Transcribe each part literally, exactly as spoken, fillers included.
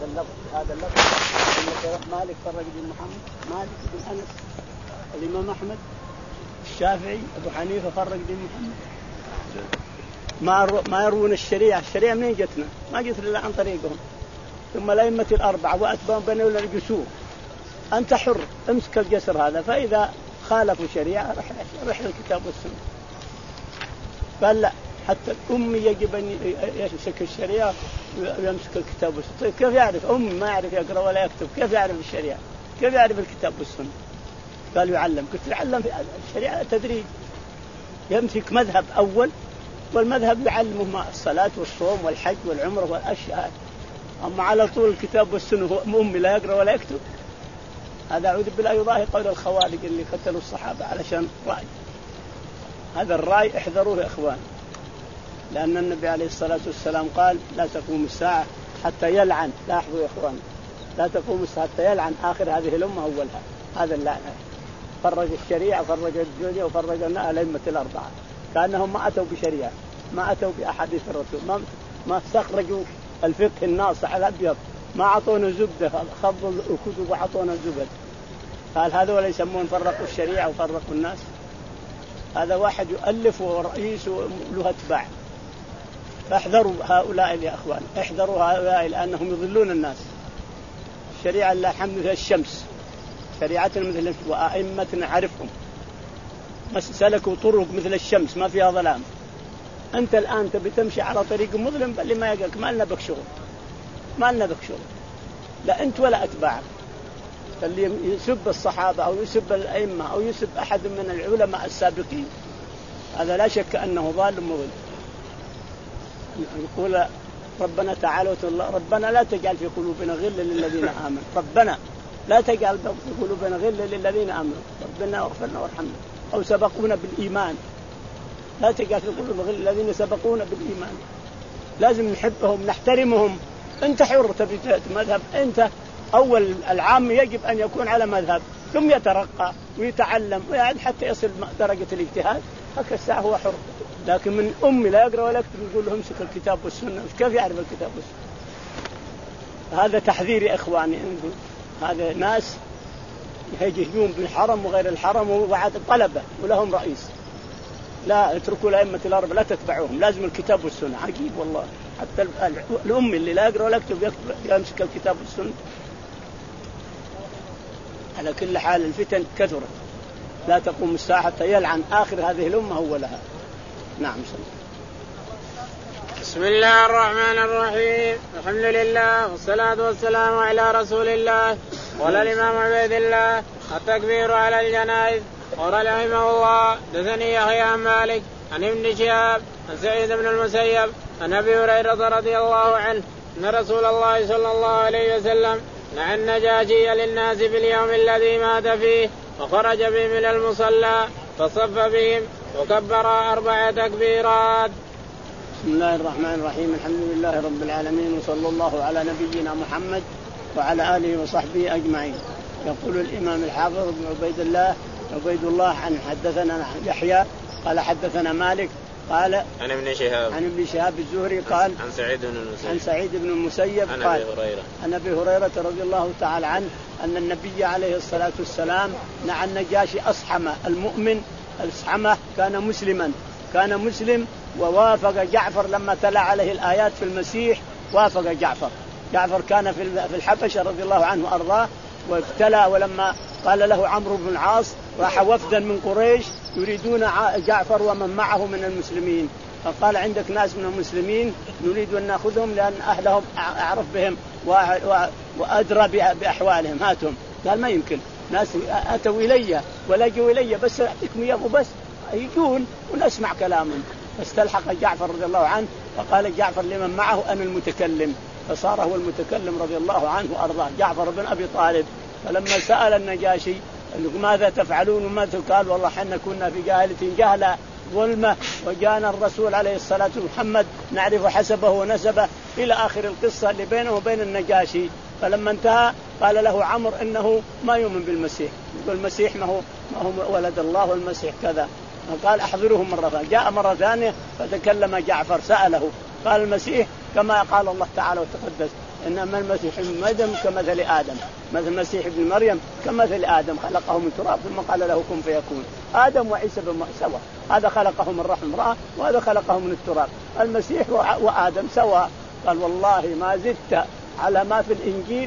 بهذا اللفظ هذا اللفظ مالك فرق بن محمد مالك بن أنس الإمام أحمد الشافعي أبو حنيفة فرق بن محمد ما ما يروون الشريعة الشريعة منين جتنا ما جت إلا عن طريقهم ثم الأئمة الأربعة وأتباعهم بنوا الجسور أنت حر امسك الجسر هذا فإذا خالفوا شريعة رح رح الكتاب والسنة قال لا حتى الأم يجب أن يمسك الشريعة ويمسك الكتاب والسنة. طيب كيف يعرف أم ما يعرف يقرأ ولا يكتب كيف يعرف الشريعة كيف يعرف الكتاب والسنة؟ قال يعلم قلت يعلم في الشريعة تدريج يمسك مذهب أول والمذهب يعلمه ما الصلاة والصوم والحج والعمرة والأشياء أما على طول الكتاب والسنة هو أمي لا يقرأ ولا يكتب هذا أعوذ بالله يضاهي قول الخوارج اللي قتلوا الصحابة علشان رأي هذا الرأي احذروه يا إخوان لأن النبي عليه الصلاة والسلام قال لا تقوم الساعة حتى يلعن لا أحذوا يا إخوان لا تقوم الساعة حتى يلعن آخر هذه الأمة أولها هذا اللعنة فرج الشريعة فرج الدنيا وفرج الأئمة الأربعة كأنهم ما أتوا بشريعة ما أتوا بأحاديث الرسول ما ما استخرجوا الفقه الناصع على الأبيض ما عطونا زبدة خضوا الكتب وعطونا زبد قال هذا ولا يسمون فرقوا الشريعة وفرقوا الناس هذا واحد يؤلف ورئيس له أتباع فاحذروا هؤلاء يا أخوان احذروا هؤلاء لأنهم يضلون الناس الشريعة الله الحمد لله الشمس شريعتنا مثل وأئمتنا عرفهم سلكوا طرق مثل الشمس ما فيها ظلام أنت الآن تبي تمشي على طريق مظلم بل ما يقولك ما لنا بك شغل ما لنا بك شغل لا أنت ولا أتباعك اللي يسب الصحابة أو يسب الأئمة أو يسب أحد من العلماء السابقين هذا لا شك أنه ضال مضل يقول ربنا تعالى الله ربنا لا تجعل في قلوبنا غلا للذين آمنوا ربنا لا تجعل في قلوبنا غلا للذين آمنوا ربنا اغفرنا وارحمنا أو سبقونا بالإيمان لا تجعل في قلوبنا غلا للذين سبقونا بالإيمان لازم نحبهم نحترمهم أنت حر تبي مذهب أنت أول العام يجب أن يكون على مذهب ثم يترقى ويتعلم ويعد حتى يصل درجة الاجتهاد هكذا الساعة هو حر لكن من أمي لا يقرأ ولا يكتب يقول له امسك الكتاب والسنة كيف يعرف الكتاب والسنة هذا تحذير يا إخواني هذا ناس يهجمون بالحرم وغير الحرم وبعد طلبة ولهم رئيس لا اتركوا الأئمة الأربعة لا تتبعوهم لازم الكتاب والسنة عجيب والله حتى الأم اللي لا يقرأ ولا يكتب يمسك الكتاب والسنة على كل حال الفتن كثرت لا تقوم الساعة حتى يلعن آخر هذه الأمة أولها نعم صلى. بسم الله الرحمن الرحيم الحمد لله والصلاة والسلام على رسول الله. قال الإمام عبيد الله التكبير على الجنائز. قال رحمه الله دثني يحيى عن مالك عن ابن شهاب عن سعيد بن المسيب عن أبي هريرة رضي الله عنه أن رسول الله صلى الله عليه وسلم نعى النجاشي للناس في اليوم الذي مات فيه وخرج بهم إلى المصلى فصف بهم وكبر أربع تكبيرات. بسم الله الرحمن الرحيم الحمد لله رب العالمين وصلى الله على نبينا محمد وعلى آله وصحبه أجمعين. يقول الإمام الحافظ بن عبيد الله عبيد الله عن حدثنا يحيى قال حدثنا مالك قال عن ابن شهاب عن ابن شهاب الزهري قال عن سعيد بن المسيب عن سعيد بن المسيب عن قال أبي هريرة عن أبي هريرة رضي الله تعالى عنه أن النبي عليه الصلاة والسلام نعى النجاشي أصحمة المؤمن الأصحمة كان مسلما كان مسلم ووافق جعفر لما تلا عليه الآيات في المسيح وافق جعفر جعفر كان في الحبشة رضي الله عنه وأرضاه وابتلى ولما قال له عمرو بن العاص راح وفدا من قريش يريدون جعفر ومن معه من المسلمين فقال عندك ناس من المسلمين نريد أن نأخذهم لأن أهلهم أعرف بهم وأدرى بأحوالهم هاتهم. قال ما يمكن ناس أتوا إلي ولجوا إلي بس أعطيكم إياه بس يجون ونسمع كلامهم. فاستلحق جعفر رضي الله عنه فقال جعفر لمن معه أنا المتكلم فصار هو المتكلم رضي الله عنه وأرضاه جعفر بن أبي طالب. فلما سأل النجاشي ماذا تفعلون وماذا قال والله حنا كنا في جاهلة جهلة ظلمة وجاءنا الرسول عليه الصلاة والسلام محمد نعرف حسبه ونسبه إلى آخر القصة اللي بينه وبين النجاشي. فلما انتهى قال له عمرو إنه ما يؤمن بالمسيح يقول المسيح ما هو, ما هو ولد الله والمسيح كذا. قال أحضره مرة ثانية جاء مرة ثانية فتكلم جعفر سأله قال المسيح كما قال الله تعالى وتقدس إنما المسيح ابن مريم كمثل آدم، مثل المسيح ابن مريم كمثل آدم خلقه من تراب ثم قال له كن فيكون. آدم وعيسى بن سوا، هذا خلقه من رحم امرأة وهذا خلقه من التراب. المسيح وآدم سوا. قال والله ما زدت على ما في الإنجيل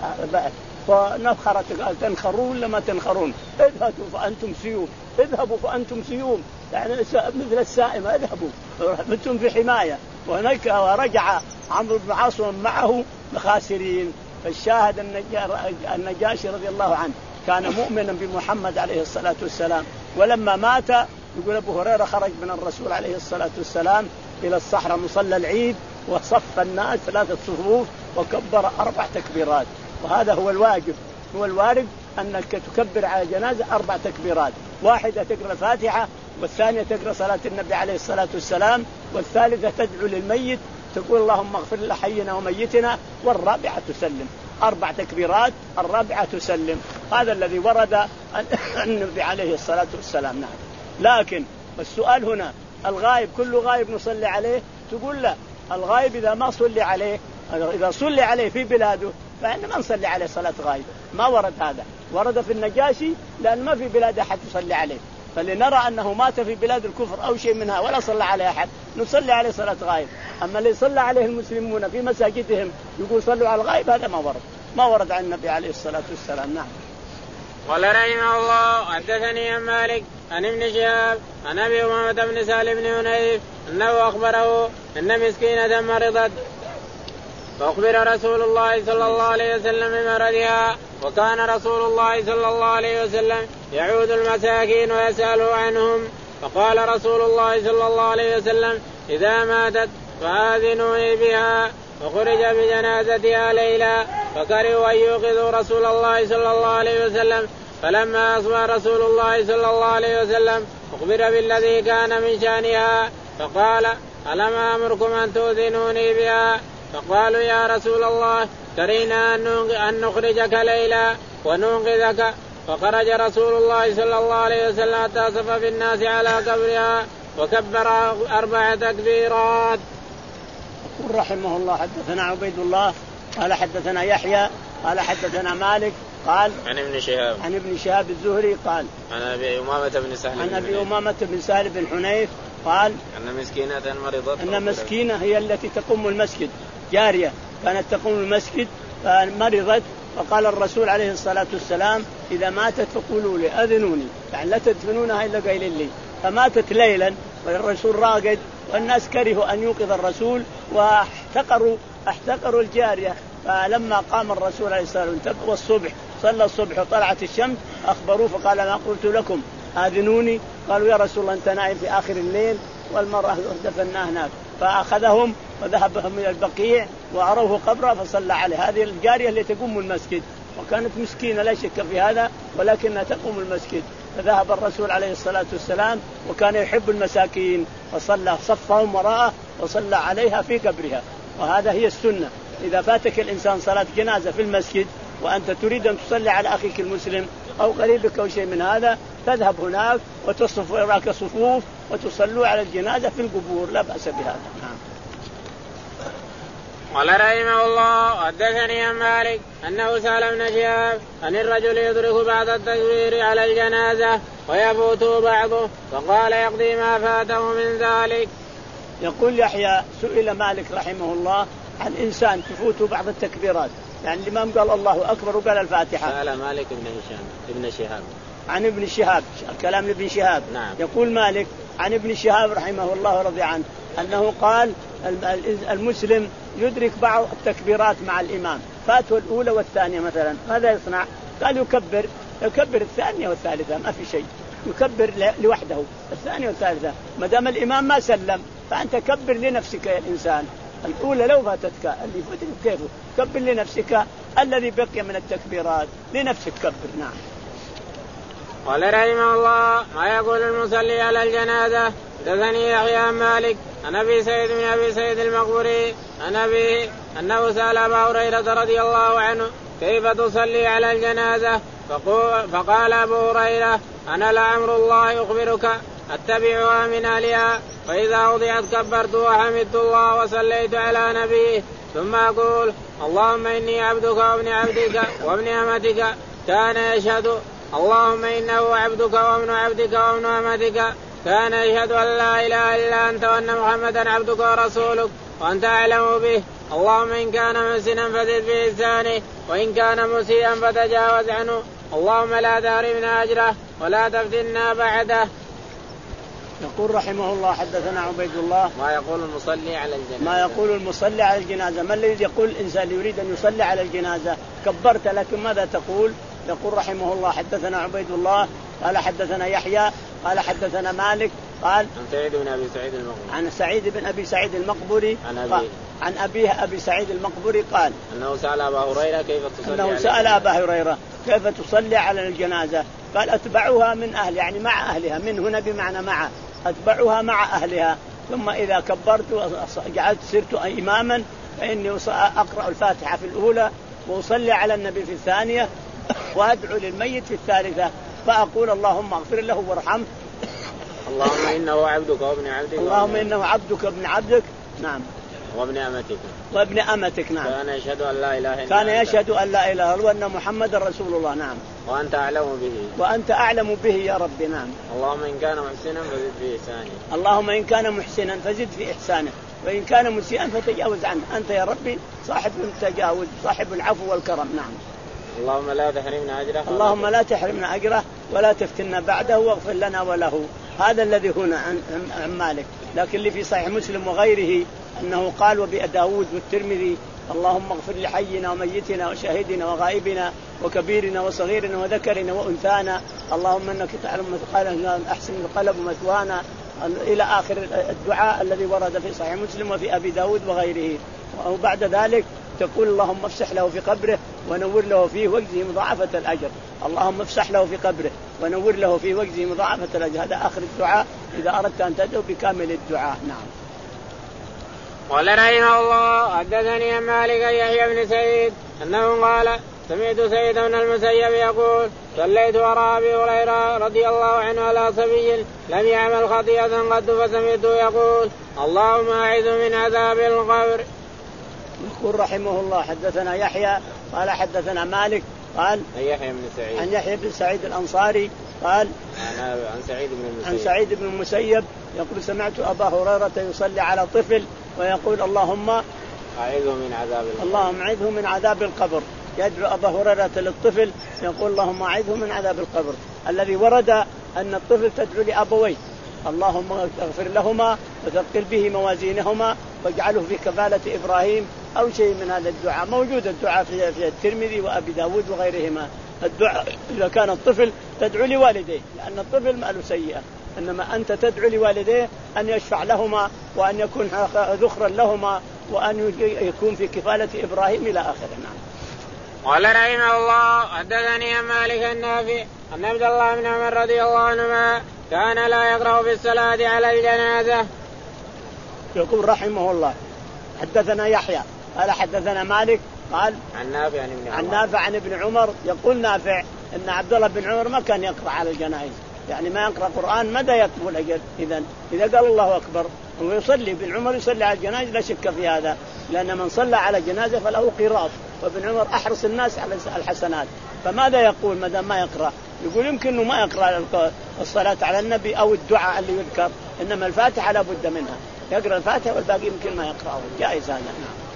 فنفخرت قال تنخرون لما تنخرون، اذهبوا فأنتم سيوم، اذهبوا فأنتم سيوم، يعني مثل السائمة اذهبوا أنتم في حماية. ورجع عمرو بن العاص معه خاسرين. فالشاهد النجاشي رضي الله عنه كان مؤمنا بمحمد عليه الصلاة والسلام، ولما مات يقول أبو هريرة خرج من الرسول عليه الصلاة والسلام إلى الصحراء مصلى العيد وصف الناس ثلاثة صفوف وكبر أربع تكبيرات. وهذا هو الواجب، هو الوارد أنك تكبر على جنازة أربع تكبيرات، واحدة تقرأ الفاتحة، والثانية تقرأ صلاة النبي عليه الصلاة والسلام، والثالثة تدعو للميت تقول اللهم اغفر لحينا وميتنا، والرابعة تسلم. أربع تكبيرات، الرابعة تسلم. هذا الذي ورد النبي عليه الصلاة والسلام. نعم. لكن السؤال هنا الغائب كل غائب نصلي عليه؟ تقول لا، الغائب إذا ما صلي عليه، إذا صلي عليه في بلاده فإن ما نصلي عليه صلاة غائب. ما ورد هذا، ورد في النجاشي لأن ما في بلاد أحد يصلي عليه، فلنرى أنه مات في بلاد الكفر أو شيء منها ولا صلى عليه أحد نصلي عليه صلاة غائب. أما اللي صلى عليه المسلمون في مساجدهم يقول صلوا على الغائب، هذا ما ورد، ما ورد عن النبي عليه الصلاة والسلام. نعم. قال رحمه الله حدثني عن مالك عن ابن شهاب عن أبي أمامة بن سهل بن حنيف أنه أخبره أن مسكينة مرضت فأخبر رسول الله صلى الله عليه وسلم بمرضها، وكان رسول الله صلى الله عليه وسلم يعود المساكين ويسأل عنهم، فقال رسول الله صلى الله عليه وسلم إذا ماتت فآذنوني بها، فخرج بجنازتها ليلا فكرهوا أن يوقظوا رسول الله صلى الله عليه وسلم. فلما أصبح رسول الله صلى الله عليه وسلم أخبر بالذي كان من شأنها فقال ألم أمركم أن تؤذنوني بها؟ فقالوا يا رسول الله كرهنا أن نخرجك ليلا وننقذك. فخرج رسول الله صلى الله عليه وسلم حتى صف في الناس على قبرها وكبر أربع تكبيرات. يقول رحمه الله حدثنا عبيد الله قال حدثنا يحيى قال حدثنا مالك قال عن ابن شهاب عن ابن شهاب الزهري قال عن أبي أمامة بن سهل عن أبي أمامة بن سهل بن حنيف قال أن مسكينة مرضت أن مسكينة هي التي تقوم المسجد، جارية كانت تقوم المسجد فمرضت، فقال الرسول عليه الصلاة والسلام إذا ماتت فقولوا لي أذنوني، يعني لا تدفنونها إلا قيل لي. فماتت ليلا والرسول راقد والناس كرهوا أن يوقظ الرسول واحتقروا احتقروا الجارية. فلما قام الرسول عليه الصلاة والسلام والصبح صلى الصبح وطلعت الشمس أخبروه فقال ما قلت لكم آذنوني؟ قالوا يا رسول الله أنت نائم في آخر الليل والمرأة دفناها هناك. فأخذهم وذهب بهم إلى البقيع وعروه قبره فصلى عليه. هذه الجارية اللي تقوم المسجد وكانت مسكينة لا شك في هذا ولكنها تقوم المسجد. فذهب الرسول عليه الصلاة والسلام وكان يحب المساكين فصلى صفهم وراءه وصلى عليها في قبرها. وهذا هي السنة، إذا فاتك الإنسان صلاة جنازة في المسجد وأنت تريد أن تصلي على أخيك المسلم أو قريبك أو شيء من هذا تذهب هناك وتصف وراك صفوف وتصلوا على الجنازة في القبور، لا بأس بهذا. نعم. قال رحمه الله حدثني عن مالك أنه سأل ابن شهاب أن الرجل يدرك بعد التكبير على الجنازة ويفوته بعضه فقال يقضي ما فاته من ذلك. يقول يحيى سئل مالك رحمه الله عن إنسان تفوته بعض التكبيرات، يعني الإمام قال الله أكبر وقال الفاتحة. سأل مالك ابن هشام ابن شهاب عن ابن شهاب، الكلام لابن شهاب. نعم. يقول مالك عن ابن شهاب رحمه الله رضي عنه أنه قال المسلم يدرك بعض التكبيرات مع الإمام، فاته الأولى والثانية مثلا، ماذا يصنع؟ قال يكبر يكبر الثانية والثالثة، ما في شيء، يكبر لوحده الثانية والثالثة ما دام الإمام ما سلم، فأنت كبر لنفسك يا الإنسان. الأولى لو فاتتك اللي فتك كيفه كبر لنفسك، الذي بقي من التكبيرات لنفسك كبر. نعم. قال رحمه الله ما يقول المصلي على الجنازة. حدثني يحيى عن مالك عن أبي سعيد بن أبي سعيد المقبري عن أبيه أنه سأل أبا هريرة رضي الله عنه كيف تصلي على الجنازة؟ فقال أبو هريرة أنا لعمر الله أخبرك أتبعها من أهلها، فإذا وضعت كبرت وحمدت الله وصليت على نبيه ثم أقول اللهم إني عبدك وابن عبدك وابن أمتك كان يشهد اللهم إنه عبدك وابن عبدك وابن أمتك كان يشهد أن لا إله إلا أنت وأن محمدا عبدك ورسولك وأنت أعلم به. اللهم إن كان محسنا فزد في إحسانه وإن كان مسيئا فتجاوز عنه. اللهم لا تحرمنا أجره ولا تفتنا بعده. يقول رحمه الله حدثنا عبيد الله ما يقول المصلي على الجنازة ما يقول المصلي على الجنازة ما الذي يقول الإنسان يريد أن يصلي على الجنازة كبرت لكن ماذا تقول؟ يقول رحمه الله حدثنا عبيد الله قال حدثنا يحيى قال حدثنا مالك قال عن سعيد بن أبي سعيد المقبري عن سعيد بن أبي سعيد المقبري عن أبيه عن أبيه أبي سعيد المقبري قال أنه سأل أبا هريرة كيف تصلي أنه سأل أبا هريرة كيف تصلي على الجنازة قال أتبعها من أهل يعني مع أهلها من هنا بمعنى مع أتبعها مع أهلها ثم إذا كبرت جعلت صرت إماما فإني أقرأ الفاتحة في الأولى وأصلي على النبي في الثانية وأدعو للميت في الثالثة فأقول اللهم اغفر له وارحمه اللهم إنه عبدك وابن عبدك اللهم إنه عبدك وابن عبدك نعم وابن أمتك وابن أمتك نعم كان يشهد أن لا إله إلا كان يشهد أن لا إله إلا الله وأن محمد رسول الله نعم وأنت أعلم به وأنت أعلم به يا رب نعم. اللهم إن كان محسنا فزد في إحسانه اللهم إن كان محسنا فزد في إحسانه وإن كان مسيئا فتجاوز عنه أنت يا ربي صاحب التجاوز صاحب العفو والكرم نعم. اللهم لا تحرمنا أجره اللهم لا تحرمنا أجره ولا تفتنا بعده واغفر لنا وله. هذا الذي هنا عن مالك لكن اللي في صحيح مسلم وغيره أنه قال وبأبي داود والترمذي اللهم اغفر لحينا وميتنا وشاهدنا وغائبنا وكبيرنا وصغيرنا وذكرنا وأنثانا اللهم أنك تعلم مثقالنا أحسن القلب مثوانا إلى آخر الدعاء الذي ورد في صحيح مسلم وفي أبي داود وغيره. وبعد ذلك تقول اللهم افسح له في قبره ونور له فيه واجزه مضاعفة الأجر. اللهم افسح له في قبره ونور له فيه واجزه مضاعفة الأجر. هذا آخر الدعاء إذا أردت أن تدعو بكامل الدعاء. نعم. قال رحمه الله حدثني عن مالك يحيى بن سعيد أنه قال سمعت سعيد بن المسيب يقول صليت وراء أبي هريرة رضي الله عنه على صبي لم يعمل خطيئة قد فسمعته يقول اللهم أعذ من عذاب القبر. يقول رحمه الله حدثنا يحيى قال حدثنا مالك قال يحيى بن سعيد عن يحيى بن سعيد الأنصاري قال عن سعيد بن المسيب عن سعيد بن المسيب يقول سمعت أبا هريرة يصلي على طفل ويقول اللهم أعذه من عذاب القبر اللهم أعذه من عذاب القبر. يدعو أبا هريرة للطفل يقول اللهم أعذه من عذاب القبر. الذي ورد أن الطفل تدعو لأبويه اللهم اغفر لهما وثقل به موازينهما واجعله في كفالة إبراهيم أو شيء من هذا الدعاء. موجود الدعاء في في الترمذي وأبي داود وغيرهما. الدعاء إذا كان الطفل تدعو لوالديه لأن الطفل ماله سيئة إنما أنت تدعو لوالديه أن يشفع لهما وأن يكون ذخرا لهما وأن يكون في كفالة إبراهيم إلى آخره. نعم. قال رحمه الله حدثني عن مالك النافع أن عبد الله بن عمر رضي الله عنهما كان لا يقرأ في الصلاة على الجنازة. يقول رحمه الله حدثنا يحيى قال حدثنا مالك قال عن نافع عن ابن عمر عن نافع عن ابن عمر يقول نافع إن عبد الله بن عمر ما كان يقرأ على الجنائز يعني ما يقرأ قرآن ماذا يطلب الأجر. إذا إذا قال الله أكبر ويصلي ابن عمر يصلي على الجنائز لا شك في هذا لأن من صلى على جنازة فله قراط وابن عمر أحرص الناس على الحسنات. فماذا يقول ما دام ما يقرأ؟ يقول يمكن إنه ما يقرأ الصلاة على النبي أو الدعاء اللي يذكر إنما الفاتحة لا بد منها يقرأ الفاتحة والباقي يمكن ما يقرأه جائز هذا. نعم.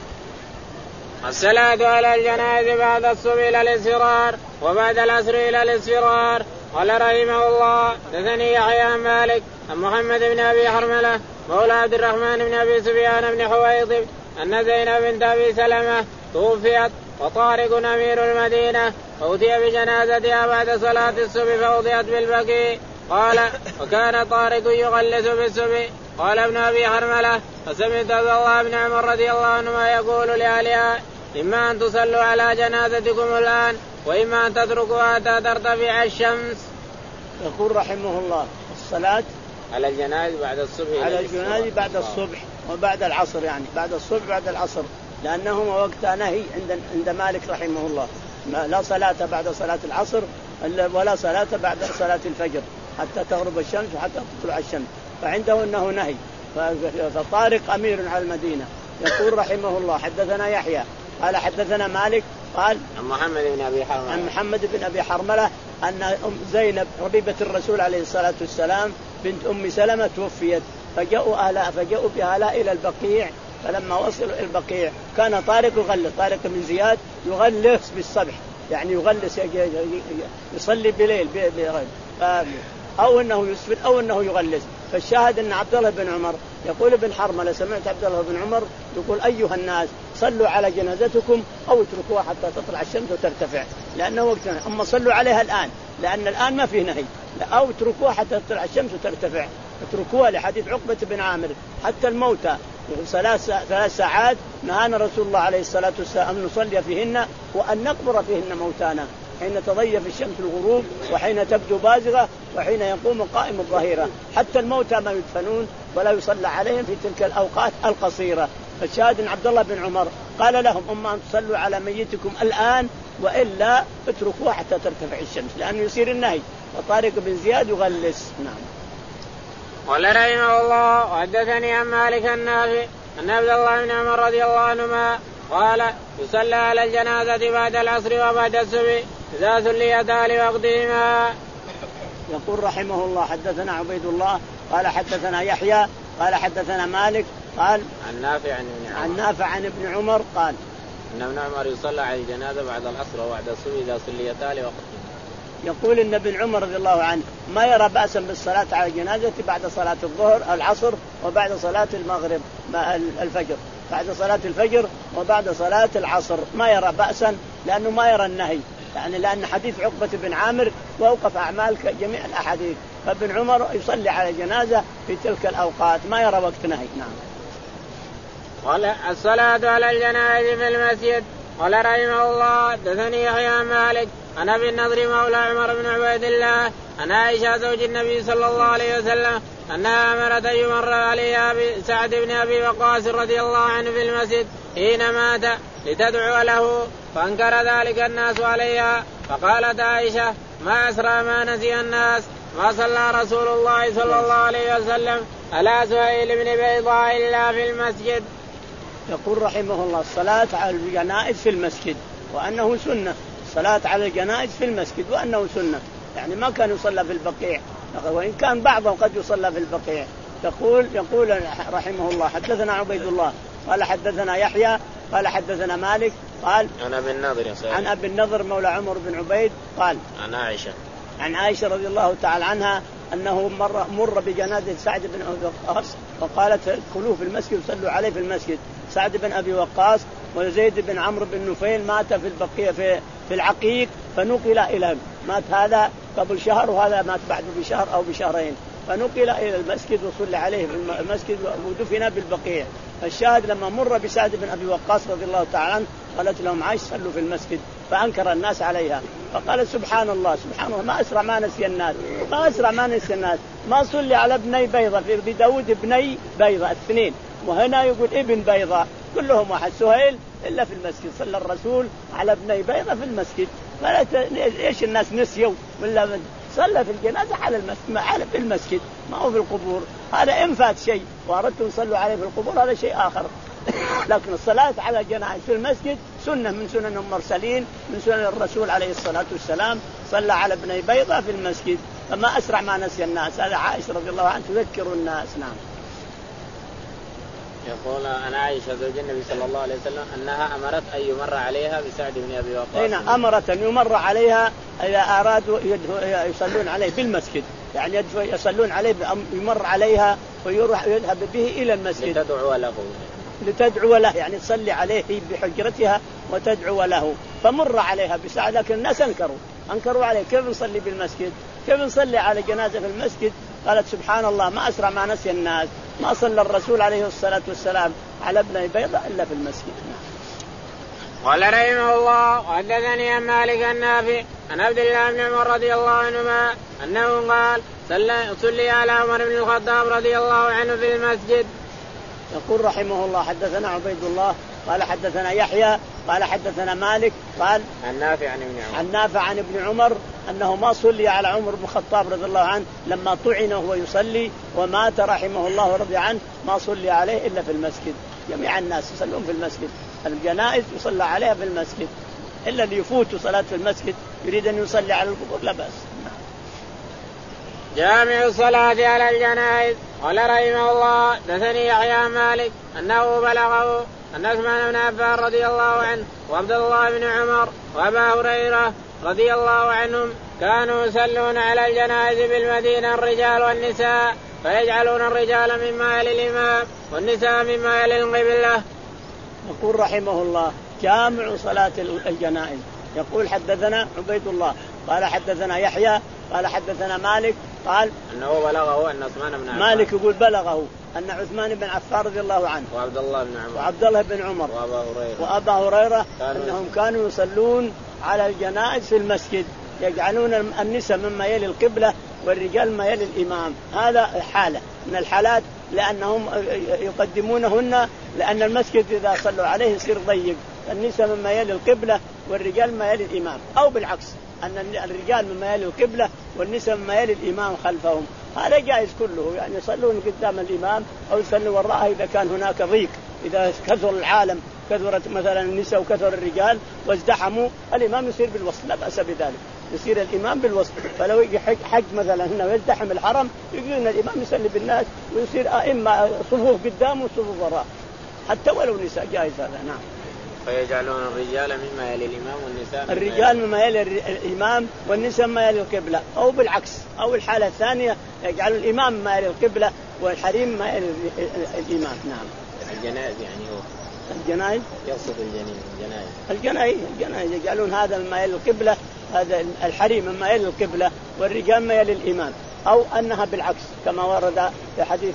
الصلاة على الجنائز بعد الصبح إلى الإسفرار وبعد العصر إلى الإسفرار. قال رحمه الله حدثني يحيى عن مالك عن محمد بن أبي حرملة مولى عبد الرحمن بن أبي سفيان بن حويطب أن زينب بنت أبي سلمة توفيت وطارق أمير المدينة فأتي بجنازتها بعد صلاة الصبح فوضعت بالبقيع. قال وكان طارق يغلس بالصبح. قال ابن أبي حرملة فسمعت عبد الله بن عمر رضي الله عنهما يقول لأهلها إما أن تصلوا على جنازتكم الآن وإما أن تتركوا حتى ترتفع الشمس. يقول رحمه الله الصلاة على الجنائز بعد الصبح على الجنائز بعد الصبح وبعد العصر يعني بعد الصبح بعد العصر لأنهما وقت نهي عند عند مالك رحمه الله لا صلاة بعد صلاة العصر ولا صلاة بعد صلاة الفجر حتى تغرب الشمس وحتى تطلع الشمس فعنده أنه نهي. فطارق أمير على المدينة. يقول رحمه الله حدثنا يحيى قال حدثنا مالك قال عن محمد بن أبي حرملة عن محمد بن أبي حرملة أن أم زينب ربيبة الرسول عليه الصلاة والسلام بنت أم سلمة توفيت فجاءوا أهلها فجاءوا بأهلها إلى البقيع. فلما وصلوا إلى البقيع كان طارق يغلس طارق بن زياد يغلس بالصبح يعني يغلس يصلي بليل أو أنه يسفل أو أنه يغلس. فالشاهد أن عبد الله بن عمر يقول ابن حرملة سمعت عبد الله بن عمر يقول أيها الناس صلوا على جنازتكم أو اتركوها حتى تطلع الشمس وترتفع لأنه وقتها. أما صلوا عليها الآن لأن الآن ما فيه نهي أو اتركوها حتى تطلع الشمس وترتفع. اتركوها لحديث عقبة بن عامر حتى الموتى ثلاث ثلاث ساعات نهانا رسول الله عليه الصلاة والسلام أن نصلي فيهن وأن نقبر فيهن موتانا حين تضيف الشمس الغروب وحين تبدو بازغة وحين يقوم قائم الظهيرة. حتى الموتى ما يدفنون ولا يصلى عليهم في تلك الأوقات القصيرة. فالشاهد عبد الله بن عمر قال لهم أما أن تصلوا على ميتكم الآن وإلا اتركوها حتى ترتفع الشمس لأنه يصير النهي. وطارق بن زياد يغلس. نعم. قال رحمه الله وحدثني عن مالك النافع أن عبد الله بن عمر رضي الله عنهما قال يصلى على الجنازة بعد العصر وبعد الصبح إذا صليتا لوقتهما. يقول رحمه الله حدثنا عبيد الله قال حدثنا يحيى قال حدثنا مالك قال عن نافع عن ابن عمر عن نافع عن ابن عمر قال أن ابن عمر يصلى على الجنازة بعد العصر وبعد الصبح إذا صليتا لوقتهما. يقول إن ابن عمر رضي الله عنه ما يرى بأسا بالصلاة على الجنازة بعد صلاة الظهر العصر وبعد صلاة المغرب الفجر بعد صلاة الفجر وبعد صلاة العصر ما يرى بأسا لأنه ما يرى النهي يعني لأن حديث عقبة بن عامر وأوقف أعمال جميع الأحاديث. فابن عمر يصلي على الجنازة في تلك الأوقات ما يرى وقت نهي. نعم. قال الصلاة على الجنائز في المسجد. قال رحمه الله حدثني يحيى عن مالك أنا ابي النضر مولى عمر بن عبيد الله أن عائشة زوج النبي صلى الله عليه وسلم أنها أمرت أن يمر عليها بسعد بن أبي وقاص رضي الله عنه في المسجد حين مات لتدعو له فانكر ذلك الناس عليها. فقالت عائشة ما أسرى ما نسي الناس ما صلى رسول الله صلى الله عليه وسلم على سهيل بن بيضاء إلا في المسجد. يقول رحمه الله الصلاة على الجنائز في المسجد وأنه سنة. الصلاة على الجنائز في المسجد وأنه سنة يعني ما كان يصلى في البقيع وإن كان بعضهم قد يصلى في البقيع. يقول يقول رحمه الله حدثنا عبيد الله قال حدثنا يحيى قال حدثنا مالك قال عن أبي النضر عن أبي النضر مولى عمر بن عبيد قال عن عائشة عن عائشة رضي الله تعالى عنها أنه مر مر بجنازة سعد بن أبي وقاص وقالت ادخلوه في المسجد وصلوا عليه في المسجد. سعد بن أبي وقاص وزيد بن عمرو بن نفيل مات في البقيع في في العقيق فنقل إلى مات هذا قبل شهر وهذا مات بعده بشهر أو بشهرين فنقل إلى المسجد وصلى عليه في المسجد ودفن بالبقيع. الشاهد لما مر بسعد بن أبي وقاص رضي الله تعالى عنه قالت لهم عايش صلوا في المسجد فأنكر الناس عليها. فقال سبحان الله سبحان الله ما أسرع ما نسي الناس ما أسرع ما نسي الناس ما صلي على ابني بيضة في داود ابني بيضة اثنين وهنا يقول ابن بيضة كلهم واحد سهيل إلا في المسجد. صلى الرسول على ابني بيضة في المسجد فلا إيش الناس نسيوا ولا صلى في الجنازة على المسجد في المسجد ما هو في القبور. هذا إن فات شيء وأردتم صلوا عليه في القبور هذا شيء آخر. لكن الصلاة على الجنائز في المسجد سنة من سنن المرسلين من سنن الرسول عليه الصلاة والسلام صلى على ابني بيضة في المسجد فما أسرع ما نسي الناس. هذا عائشة رضي الله عنها تذكر الناس. نعم. يقول أنا عائشة زوج النبي صلى الله عليه وسلم أنها أمرت أن يمر عليها بسعد بن أبي وقاص. هنا أمرت أن يمر عليها إذا أرادوا يصلون عليه في المسجد يعني يصلون عليه يمر عليها ويروح يذهب به إلى المسجد لتدعو له لتدعو له يعني تصلي عليه بحجرتها وتدعو له. فمر عليها بسعد لكن الناس أنكروا أنكروا عليه كيف نصلي بالمسجد كيف نصلي على جنازة في المسجد. قالت سبحان الله ما أسرع ما نسي الناس ما صلى الرسول عليه الصلاة والسلام على ابني بيضة إلا في المسجد. قال رحمه الله وحدثني عن مالك النافع عن عبد الله بن عمر رضي الله عنهما أنه قال صلي على عمر بن الخطاب رضي الله عنه في المسجد. يقول رحمه الله حدثنا عبيد الله قال حدثنا يحيى قال حدثنا مالك قال عن نافع عن ابن عمر عن نافع عن ابن عمر أنه ما صلي على عمر بن الخطاب رضي الله عنه لما طعن وهو يصلي ومات رحمه الله ورضي عنه ما صلي عليه إلا في المسجد. جميع الناس يصلون في المسجد الجنائز يصلى عليها في المسجد، إلا اللي يفوت صلاة في المسجد يريد أن يصلي على القبور لا بأس. جامع الصلاة على الجنائز. قال رحمه الله حدثني يحيى مالك أنه بلغه أن عثمان بن عفان رضي الله عنه وعبد الله بن عمر وأبا هريرة رضي الله عنهم كانوا يصلون على الجنائز بالمدينة الرجال والنساء، فيجعلون الرجال مما يلي الإمام والنساء مما يلي القبلة. يقول رحمه الله جامع صلاة الجنائز. يقول حدثنا عبيد الله قال حدثنا يحيى قال حدثنا مالك قال أنه بلغه أن عثمان بن عفان مالك يقول بلغه أن عثمان بن عفان رضي الله عنه وعبد الله بن عمر وعبد الله بن عمر وأبا هريرة, وأبا هريرة كانوا أنهم كانوا يصلون على الجنائز في المسجد، يجعلون النساء مما يلي القبلة والرجال ما يلي الإمام. هذا حالة من الحالات لأنهم يقدمونهن، لأن المسجد إذا صلوا عليه يصير ضيق، النساء مما يلي القبلة والرجال ما يلي الإمام، أو بالعكس أن الرجال مما يلي القبلة والنساء مما يلي الإمام خلفهم. هذا جائز كله، يعني يصلون قدام الإمام أو يصلوا وراءه إذا كان هناك ضيق، إذا كثر العالم كثرت مثلا النساء وكثر الرجال وازدحموا الإمام يصير بالوسط لا بأس بذلك، يصير الإمام بالوسط. فلو يجي حج, حج مثلا هنا ويزدحم الحرم يجي الإمام يصلي بالناس ويصير أئمة صفوف قدامه وصفوف وراء حتى ولو نساء، جائز هذا. نعم. فيجعلون الرجال مما يلي الإمام والنساء مما الرجال مما يلي الإمام والنساء مما يلي القبلة، أو بالعكس، أو الحالة الثانية يجعل الإمام مما يلي القبلة والحريم مما يلي الإمام. نعم. الجنائز يعني هو الجنائز يقصد الجنين الجنائز الجنائز الجنائز يجعلون هذا مما يلي القبلة، هذا الحريم مما يلي القبلة والرجال مما يلي الإمام، أو أنها بالعكس كما ورد في حديث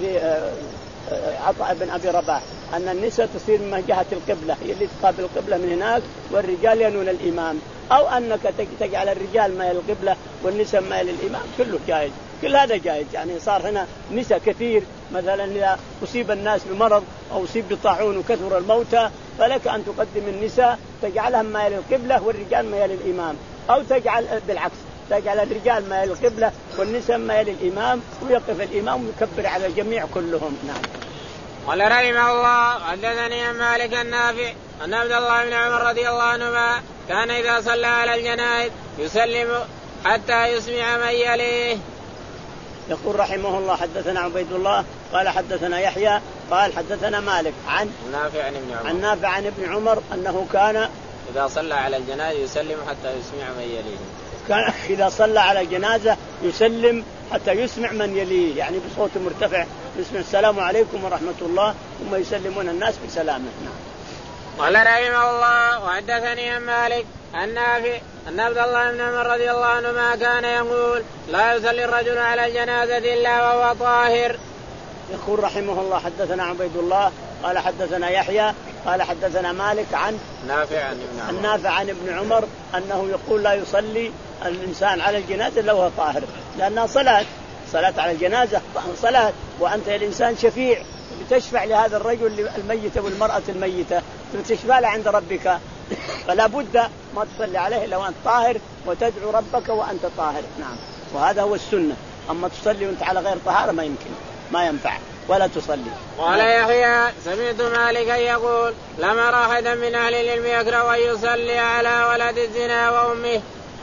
عطاء بن أبي رباح أن النساء تصير من جهة القبلة، هي اللي تقابل القبلة من هناك والرجال ينون الإمام، أو أنك تجعل الرجال ما يلي القبلة والنساء ما يلي الإمام، كله جائز، كل هذا جائز. يعني صار هنا نساء كثير مثلا إذا أصيب الناس بمرض أو أصيب بطاعون وكثر الموتى فلك أن تقدم النساء تجعلهم ما يلي القبلة والرجال ما يلي الإمام، أو تجعل بالعكس تجعل الرجال ما يلي القبلة والنساء ما يلي الإمام، ويقف الإمام ويكبر على الجميع كلهم. نعم. قال رحمه الله حدثني مالك النافع أن عبد الله بن عمر رضي الله عنهما كان إذا صلى على الجنائز يسلم حتى يسمع من يليه. يقول رحمه الله حدثنا عبيد الله قال حدثنا يحيى قال حدثنا مالك عن نافع عن ابن عمر عن نافع عن ابن عمر أنه كان إذا صلى على الجنائز يسلم حتى يسمع من يليه. كان إذا صلى على الجنازة يسلم حتى يسمع من يليه، يعني بصوت مرتفع يسمع السلام عليكم ورحمة الله ثم يسلمون الناس بسلامه. نعم. قال رحمه الله وحدثني عن مالك عن نافع أن عبد الله بن عمر رضي الله عنهما كان يقول لا يصلي الرجل على الجنازة إلا وهو طاهر. يقول رحمه الله حدثنا عبيد الله قال حدثنا يحيى قال حدثنا مالك عن نافع عن ابن عمر النافع عن ابن عمر أنه يقول لا يصلي الإنسان على الجنازة إلا وهو طاهر، لأنها صلاة صلاة على الجنازة صلاة، وأنت الإنسان شفيع بتشفع لهذا الرجل الميت والمرأة الميتة بتشفع له عند ربك، فلا بد ما تصلي عليه إلا وأنت طاهر وتدعو ربك وأنت طاهر. نعم. وهذا هو السنة، أما تصلي وأنت على غير طهارة ما يمكن، ما ينفع ولا تصلي. قال يحيى سمعت مالكا يقول لما رأى أحدا من أهل العلم يكره أن يصلي على ولد الزنا وأمه.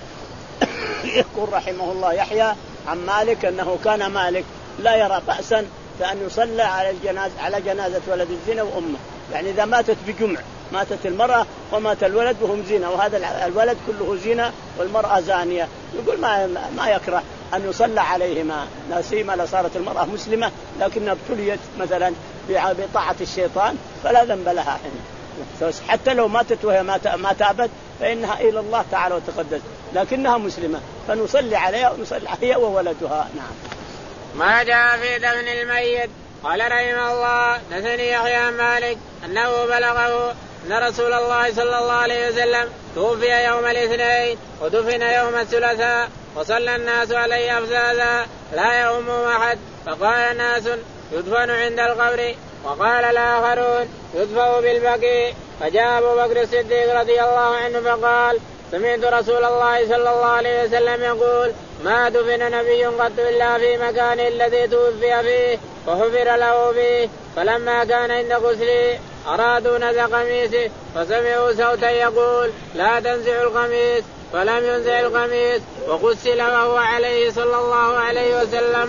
يقول رحمه الله يحيى عن مالك أنه كان مالك لا يرى بأسا فأن يصلى على الجنازة على جنازة ولد الزنا وأمه، يعني إذا ماتت بجمع، ماتت المرأة ومات الولد وهم زنا، وهذا الولد كله زنا والمرأة زانية، يقول ما ما يكره أن يصلى عليهما، لا سيما لا صارت المرأة مسلمة لكنها ابتليت مثلا بطاعة الشيطان فلا ذنب لها، حتى لو ماتت وهي ما تابت فإنها إلى الله تعالى وتقدس، لكنها مسلمة فنصلي عليها ونصلي عليها وولدها. نعم. ما جاء في دفن الميت. قال رحمه الله حدثني يحيى مالك أنه بلغه أن رسول الله صلى الله عليه وسلم توفي يوم الاثنين ودفن يوم الثلاثاء وصلى الناس عليه أفزازا لا يؤمهم أحد، فقال ناس يدفن عند القبر، وقال الآخرون يدفن بالبقيع. فجاء أبو بكر الصديق رضي الله عنه فقال سمعت رسول الله صلى الله عليه وسلم يقول ما دفن نبي قط إلا في مكان الذي توفي فيه فحفر له فيه، فلما كان عند غسلي أرادوا نزع قميصه فسمعوا صوتا يقول لا تنزع القميص فلم ينزع القميص وغسل وهو عليه صلى الله عليه وسلم.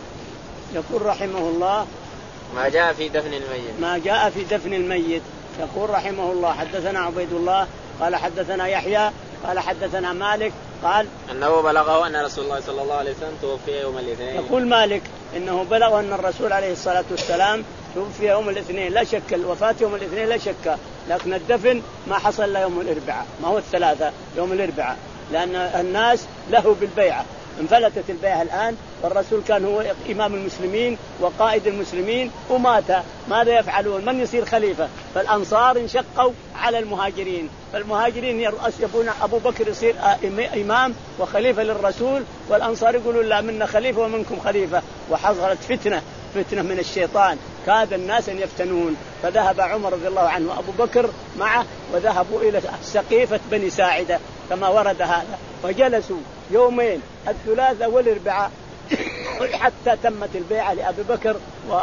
يقول رحمه الله ما جاء في دفن الميت ما جاء في دفن الميت. يقول رحمه الله حدثنا عبيد الله قال حدثنا يحيى قال حدثنا مالك قال أنه بلغه أن رسول الله صلى الله عليه وسلم توفي يوم الاثنين. يقول مالك إنه بلغ أن الرسول عليه الصلاة والسلام توفي يوم الاثنين لا شك، الوفاة يوم الاثنين لا شك، لكن الدفن ما حصل إلا يوم الأربعاء، ما هو الثلاثة، يوم الأربعاء، لأن الناس له بالبيعة، انفلتت البيعة الآن، والرسول كان هو إمام المسلمين وقائد المسلمين ومات، ماذا يفعلون؟ من يصير خليفة؟ فالأنصار انشقوا على المهاجرين، فالمهاجرين يبون أبو بكر يصير إمام وخليفة للرسول، والأنصار يقولون لا منا خليفة ومنكم خليفة، وحصلت فتنة فتنة من الشيطان، كاد الناس أن يفتنون، فذهب عمر رضي الله عنه وأبو بكر معه وذهبوا إلى سقيفة بني ساعدة كما ورد هذا، وجلسوا يومين الثلاثاء والأربعاء حتى تمت البيعة لأبي بكر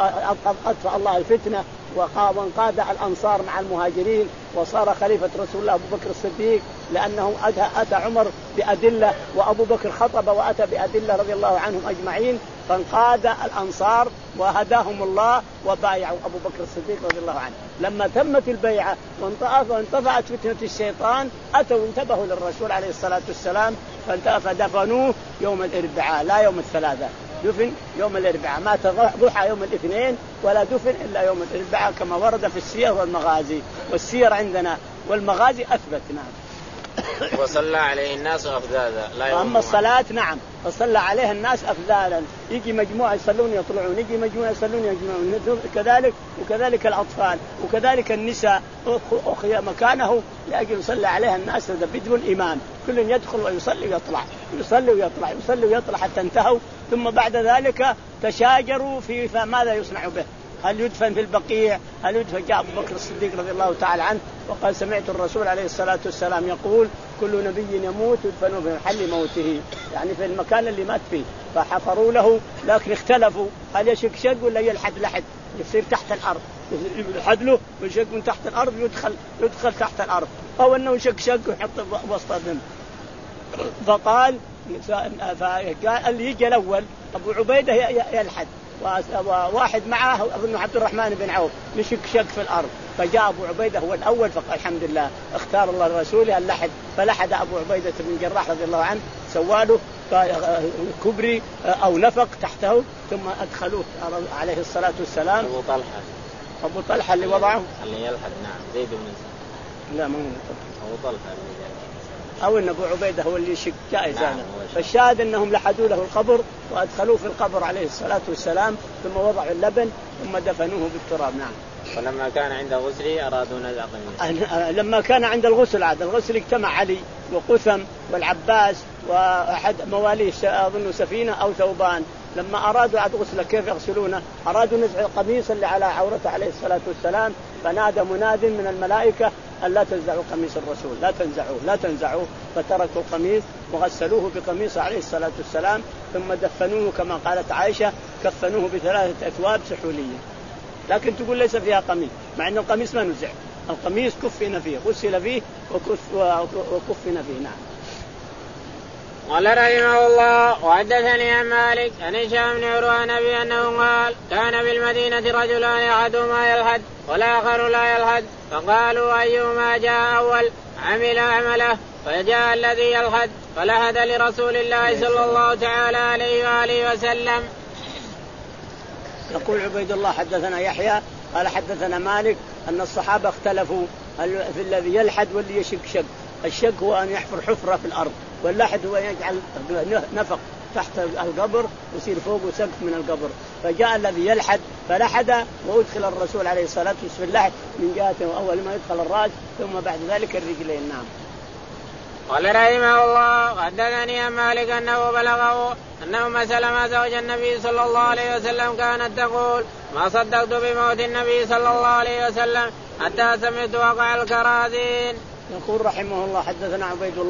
وأطفأ الله الفتنة، وانقاد الأنصار مع المهاجرين، وصار خليفة رسول الله أبو بكر الصديق، لأنه أتى عمر بأدلة وأبو بكر خطب وأتى بأدلة رضي الله عنهم أجمعين، فانقاد الأنصار وهداهم الله وبايعوا أبو بكر الصديق رضي الله عنه. لما تمت البيعة وانطفأت فتنة الشيطان أتوا انتبهوا للرسول عليه الصلاة والسلام فدفنوه يوم الأربعاء لا يوم الثلاثاء، دفن يوم الأربعاء، مات ضحى يوم الاثنين ولا دفن إلا يوم الأربعاء كما ورد في السير والمغازي، والسير عندنا والمغازي أثبت. نعم. وصلى عليه الناس أفذاذا. أما الصلاة نعم فصلى عليه الناس أفذاذا، يجي مجموعة يصلون يطلعون، يجي مجموعة يصلون يجمعون، كذلك وكذلك الأطفال وكذلك النساء أخي مكانه لأجل يصلى عليها الناس بدون إمام، كل يدخل ويصلي ويطلع يصلي ويطلع يصلي ويطلع حتى انتهوا، ثم بعد ذلك تشاجروا في فماذا يصنع به، هل يدفن في البقيع، هل يدفن؟ جاء أبو بكر الصديق رضي الله تعالى عنه وقال سمعت الرسول عليه الصلاة والسلام يقول كل نبي يموت يدفن في محل موته، يعني في المكان اللي مات فيه، فحفروا له، لكن اختلفوا هل يشقشق ولا يلحد لحد يصير تحت الأرض، يلحد له ويشق من تحت الأرض يدخل يدخل تحت الأرض، أو أنه يشقشق ويحط وسط الذنب. فقال اللي يجي الأول أبو عبيدة يلحد، وواحد معه أظن عبد الرحمن بن عوف يشك شك في الأرض، فجاء أبو عبيدة هو الأول، فقال الحمد لله اختار الله الرسول اللحد، فلحد أبو عبيدة بن جراح رضي الله عنه، سواله كبري أو نفق تحته، ثم أدخلوه عليه الصلاة والسلام. أبو طلحة أبو طلحة اللي وضعه اللي يلحد نعم زيد بن سعد. لا ما هو أبو طلحة اللي أو أن أبو عبيدة هو اللي يشك جائز. نعم. فالشاهد أنهم لحدوا له القبر وأدخلوه في القبر عليه الصلاة والسلام، ثم وضعوا اللبن ثم دفنوه بالتراب. نعم. ولما كان عند غسله أرادوا نزع قميصه. لما كان عند الغسل عاد الغسل اجتمع علي وقثم والعباس وأحد مواليه أظن سفينة أو ثوبان، لما أرادوا عاد غسله كيف يغسلونه؟ أرادوا نزع القميص اللي على عورته عليه الصلاة والسلام، فنادى مناد من الملائكة ألا تنزعوا قميص الرسول، لا تنزعوه لا تنزعوه، فتركوا القميص وغسلوه بقميص عليه الصلاة والسلام، ثم دفنوه كما قالت عائشة كفنوه بثلاثة أثواب سحولية، لكن تقول ليس فيها قميص، مع أن القميص ما نزع، القميص كفن فيه غسل فيه وكفن فيه. نعم. قال رحمه الله وحدثني عن مالك عن هشام بن عروة نبي أنه قال كان بالمدينة رجلان أحدهما يلحد والآخر لا يلحد، فقالوا أيهما جاء أول عمل عمله، فجاء الذي يلحد فلحد لرسول الله صلى الله تعالى عليه وآله وسلم. يقول عبيد الله حدثنا يحيى قال حدثنا مالك أن الصحابة اختلفوا في الذي يلحد واللي يشق شق. الشق هو أن يحفر حفرة في الأرض، واللحد هو يجعل نفق تحت القبر يصير فوق سقف من القبر، فجاء الذي يلحد فلحد وأدخل الرسول عليه الصلاة والسلام في اللحد من جهته أول ما يدخل الرأس ثم بعد ذلك الرجلين. نعم. قال رحمه الله حدثني عن مالك أنه بلغه أن أم سلمة زوج النبي صلى الله عليه وسلم كانت تقول ما صدقت بموت النبي صلى الله عليه وسلم حتى سمعت وقع الكراذين. يقول رحمه الله حدثنا عبيد الله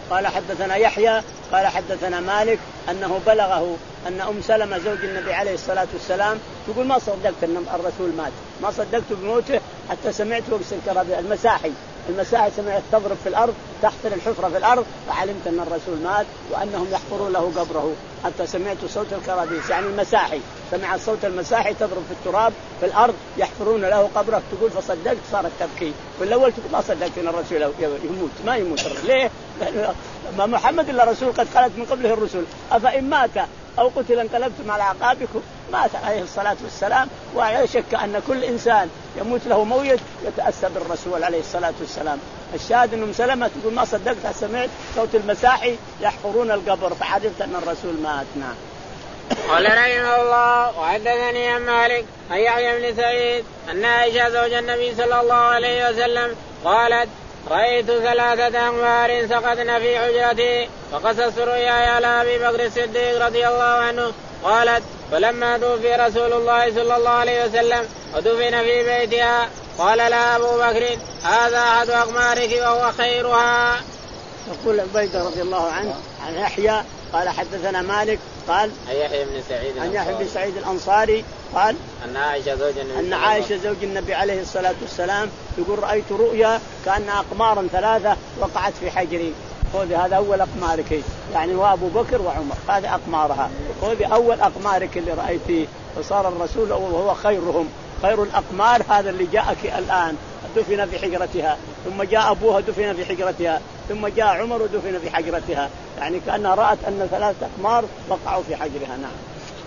قال حدثنا يحيى قال حدثنا مالك أنه بلغه أن أم سلمة زوج النبي عليه الصلاة والسلام تقول ما صدقت أن الرسول مات، ما صدقت بموته حتى سمعت وقس الكرابيع المساحي المساحي سمعت تضرب في الأرض تحفر الحفرة في الأرض فعلمت أن الرسول مات وأنهم يحفرون له قبره حتى سمعت صوت الكرابيس، يعني المساحي سمعت صوت المساحي تضرب في التراب في الأرض يحفرون له قبره. تقول فصدقت صارت تبكي. في الأول تقول ما صدقت أن الرسول يموت، ما يموت ليه؟ ما محمد إلا رسول قد خلت من قبله الرسل أفإن مات أو قتل انقلبتم على عقابكم. مات عليه الصلاة والسلام، ولا شك أن كل إنسان يموت له موت يتأسى بالرسول عليه الصلاة والسلام. الشاهد أن أم سلمة تقول ما صدقت سمعت صوت المساحي يحفرون القبر فعرفت أن الرسول مات. نعم. قال رحمه الله وحدثني عن مالك عن يحيى بن سعيد أن عائشة زوج النبي صلى الله عليه وسلم قالت رأيت ثلاثة أنوار سقطن في حجرتي فقصصت رؤياي على أبي بكر الصديق رضي الله عنه. قالت فلما توفي رسول الله صلى الله عليه وسلم ودفن في بيتها قال لها أبو بكر هذا أحد أقمارك وهو خيرها. يقول عبيدة رضي الله عنه عن يحيى قال حدثنا مالك قال عن يحيى بن سعيد عن يحيى بن سعيد الأنصاري قال أن عائشة زوج النبي أن عائشة زوج النبي عليه الصلاة والسلام يقول رأيت رؤيا كأن أقمارا ثلاثة وقعت في حجري. خذ هذا أول أقمارك، يعني وأبو بكر وعمر هذه أقمارها، خذ أول أقمارك اللي رأيتيه. وصار الرسول وهو خيرهم، خير الأقمار هذا اللي جاءك الآن دفن في حجرتها، ثم جاء أبوها دفن في حجرتها، ثم جاء عمر ودفن في حجرتها، يعني كأنها رأت أن ثلاثة أقمار وقعوا في حجرها. نعم.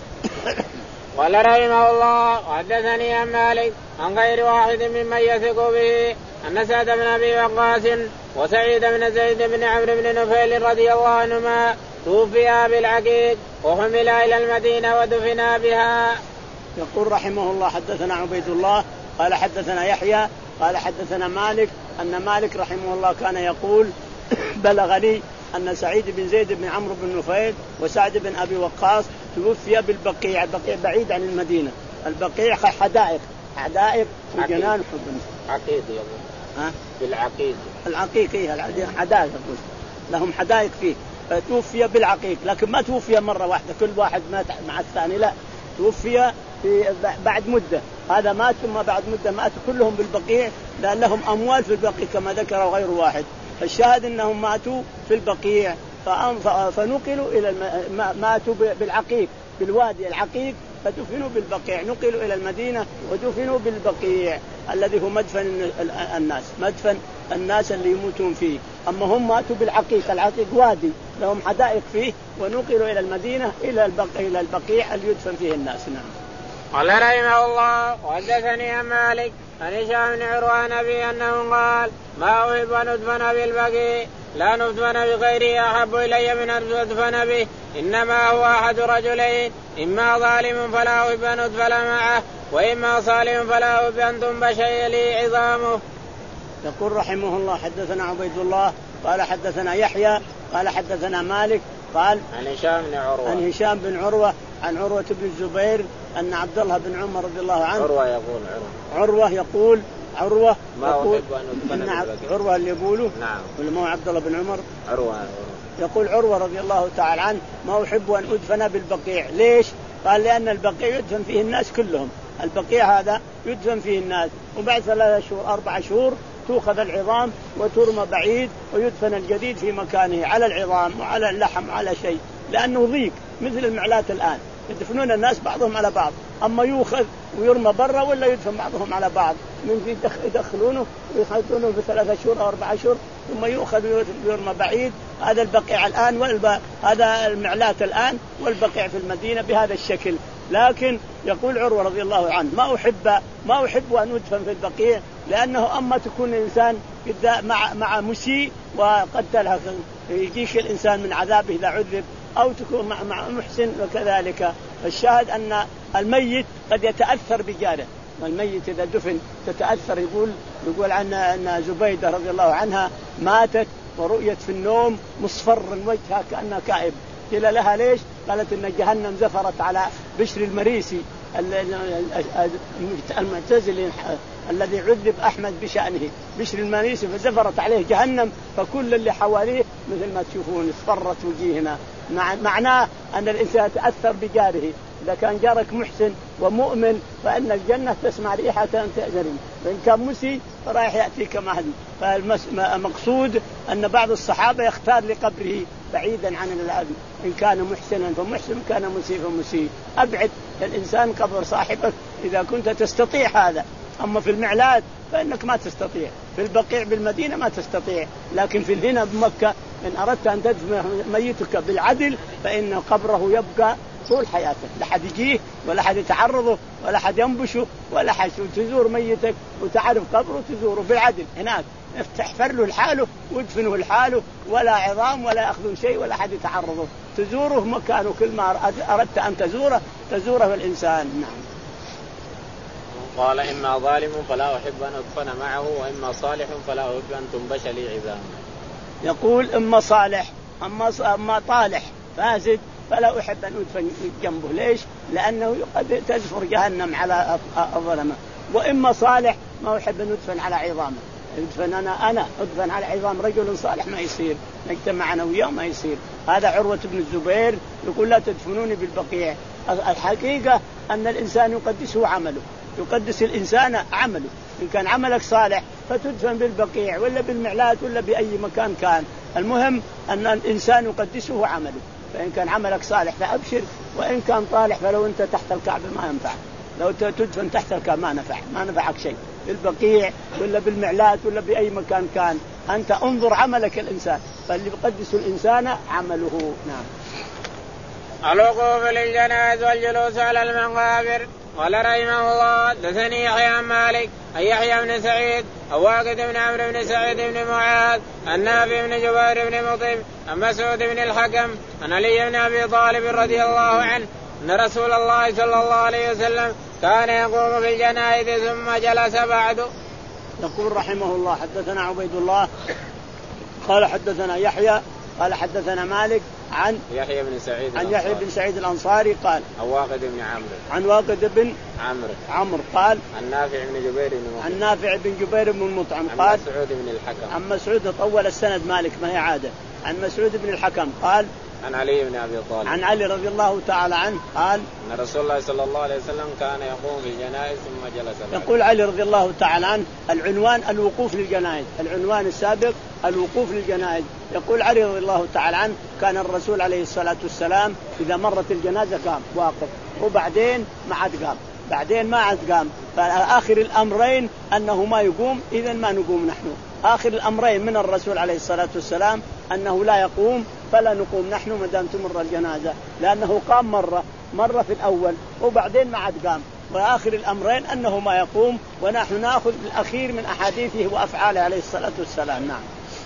قال رحمه الله وحدثني عن مالك عن غير واحد ممن يثق به أن سعد بن أبي وقاص وسعيد بن زيد بن عمرو بن نفيل رضي الله عنهما توفيا بالعقيق وحملا إلى المدينة ودفنا بها. يقول رحمه الله حدثنا عبيد الله قال حدثنا يحيى قال حدثنا مالك أن مالك رحمه الله كان يقول بلغني أن سعيد بن زيد بن عمرو بن نفيل وسعد بن أبي وقاص توفي بالبقيع. البقيع بعيد عن المدينة، البقيع حدائق حدائق وجنان حب عقيق يا ابو ها بالعقيق العقيق هي حدائق لهم حدائق فيه. توفي بالعقيق لكن ما توفي مرة واحدة كل واحد مات مع الثاني، لا توفي في بعد مدة. هذا مات ثم بعد مدة ماتوا كلهم بالبقيع لأن لهم أموال في البقيع كما ذكر غير واحد. الشاهد أنهم ماتوا في البقيع فنقلوا إلى الم... ماتوا بالعقيق بالوادي العقيق فدفنوا بالبقيع، نقلوا إلى المدينة ودفنوا بالبقيع الذي هو مدفن الناس، مدفن الناس اللي يموتون فيه. أما هم ماتوا بالعقيق، العقيق وادي لهم حدائق فيه ونقلوا إلى المدينة إلى البقيع, إلى البقيع اللي يدفن فيه الناس. نعم. قال رحمه الله وحدثني عن مالك عن هشام بن عروة عن أبي أنه قال ما أحب أن أدفن بالبقيع لا ندفن بغيره أحب إلي من أن أدفن به، إنما هو أحد رجلين إما ظالم فلا أحب أن أدفن معه وإما صالم فلا أحب أن تنبش لي عظامه. يقول رحمه الله حدثنا عبيد الله قال حدثنا يحيى قال حدثنا مالك قال عن هشام بن عروة عن هشام بن عروة عن عروة بن الزبير أن عبد الله بن عمر رضي الله عنه عروة يقول عروة, عروة يقول عروة ما يقول أحب أن عروة اللي يقوله نعم ولا ما عبد الله بن عمر عروة, عروة يقول عروة رضي الله تعالى عنه ما أحب أن أدفن بالبقيع. ليش؟ قال لأن البقيع يدفن فيه الناس كلهم، البقيع هذا يدفن فيه الناس وبعد ثلاثة شهور أربعة شهور تؤخذ العظام وترمى بعيد ويدفن الجديد في مكانه على العظام وعلى اللحم وعلى شيء، لأنه ضيق مثل المعلات الآن يدفنون الناس بعضهم على بعض، أما يؤخذ ويرمى برا ولا يدفن بعضهم على بعض من يدخلونه ويخلطونه في ثلاثة شهور أو أربعة شهور ثم يؤخذ ويرمى بعيد. هذا البقيع الآن والب... هذا المعلات الآن والبقيع في المدينة بهذا الشكل. لكن يقول عروة رضي الله عنه ما أحب ما أحب أن أدفن في البقيع لأنه أما تكون الإنسان مع مع مسيء وقتلها يجيش الإنسان من عذابه إذا عذب، أو تكون مع مع محسن وكذلك. الشاهد أن الميت قد يتأثر بجاره، الميت إذا دفن تتأثر. يقول يقول عن أن زبيدة رضي الله عنها ماتت ورؤيت في النوم مصفر وجهها كأنها كائب. قيل لها ليش؟ قالت إن جهنم زفرت على بشر المريسي المعتزلي الذي عذب أحمد بشأنه بشر المريسي فزفرت عليه جهنم، فكل اللي حواليه مثل ما تشوفون اصفرت وجيهنا. معناه أن الإنسان يتأثر بجاره. إذا كان جارك محسن ومؤمن فإن الجنة تسمع ريحة تأذن، وإن كان مسيء فرايح يأتيك مهدي. فالمقصود أن بعض الصحابة يختار لقبره بعيدا عن الأذى، إن كان محسنا فمحسن، كان مسيء فمسيء. أبعد الإنسان قبر صاحبك إذا كنت تستطيع هذا. أما في المعلات فإنك ما تستطيع، في البقيع بالمدينة ما تستطيع، لكن في الهنا بمكة إن أردت أن تدفن ميتك بالعدل فإن قبره يبقى طول حياتك، لا حد يجيه ولا حد يتعرضه ولا حد ينبشه ولا حد. تزور ميتك وتعرف قبره تزوره بالعدل هناك، تحفر له الحاله وادفنه الحاله، ولا عظام ولا يأخذون شيء ولا حد يتعرضه، تزوره مكانه. كل ما أردت أن تزوره تزوره الإنسان. نعم. قال إما ظالم فلا أحب أن أدفن معه، وإما صالح فلا أحب أن تنبش لي عظامه. يقول إما صالح أما أما طالح فاسد فلا أحب أن أدفن جنبه. ليش؟ لأنه قد تزفر جهنم على الظلمة. وإما صالح ما أحب أن أدفن على عظامه. أدفن أنا أنا أدفن على عظام رجل صالح ما يصير، نجتمع أنا وياه ما يصير. هذا عروة بن الزبير يقول لا تدفنوني بالبقيع. الحقيقة أن الإنسان يقدسه عمله، يقدس الإنسان عمله. إن كان عملك صالح فتدفن بالبقيع ولا بالمعلات ولا بأي مكان كان. المهم أن الإنسان يقدسه عمله، فإن كان عملك صالح فأبشر، وإن كان طالح فلو أنت تحت الكعبة ما ينفع، لو تدفن تحت الكعبة ما نفع ما نفعك شيء، بالبقيع ولا بالمعلات ولا بأي مكان كان. أنت انظر عملك الإنسان، فاللي يقدس الإنسان عمله. نعم. الوقوف للجنائز والجلوس على المقابر. قال رحمه الله حدثني يحيى عن مالك عن يحيى بن سعيد عن واقد بن عمرو بن سعيد بن معاذ عن نافع بن جبير بن مطعم عن مسعود بن الحكم عن علي بن ابي طالب رضي الله عنه ان رسول الله صلى الله عليه وسلم كان يقوم في الجنائز ثم جلس بعد. يقول رحمه الله حدثنا عبيد الله قال حدثنا يحيى قال حدثنا مالك عن يحيى بن سعيد عن يحيى بن سعيد الأنصاري قال عن واقد بن عمرو عن واقد بن عمرو عمرو قال عن نافع بن جبير بن مطعم عن نافع بن جبير بن مطعم عن قال مسعود بن الحكم عن مسعود طول السند مالك ما هي عادة. عن مسعود بن الحكم قال عن علي بن ابي طالب عن علي رضي الله تعالى عنه قال ان رسول الله صلى الله عليه وسلم كان يقوم في الجنائز ثم جلس بعد. يقول علي رضي الله تعالى عنه العنوان الوقوف للجنائز، العنوان السابق الوقوف للجنائز. يقول علي رضي الله تعالى عنه كان الرسول عليه الصلاة والسلام إذا مرت الجنازة قام واقف، وبعدين ما عاد قام، بعدين ما عاد قام. فآخر الأمرين أنه ما يقوم، إذن ما نقوم نحن. آخر الأمرين من الرسول عليه الصلاة والسلام أنه لا يقوم، فلا نقوم نحن ما دام تمر الجنازة، لأنه قام مرة مرة في الأول وبعدين ما عاد قام. وآخر الأمرين أنه ما يقوم، ونحن نأخذ الأخير من أحاديثه وأفعاله عليه الصلاة والسلام. نعم.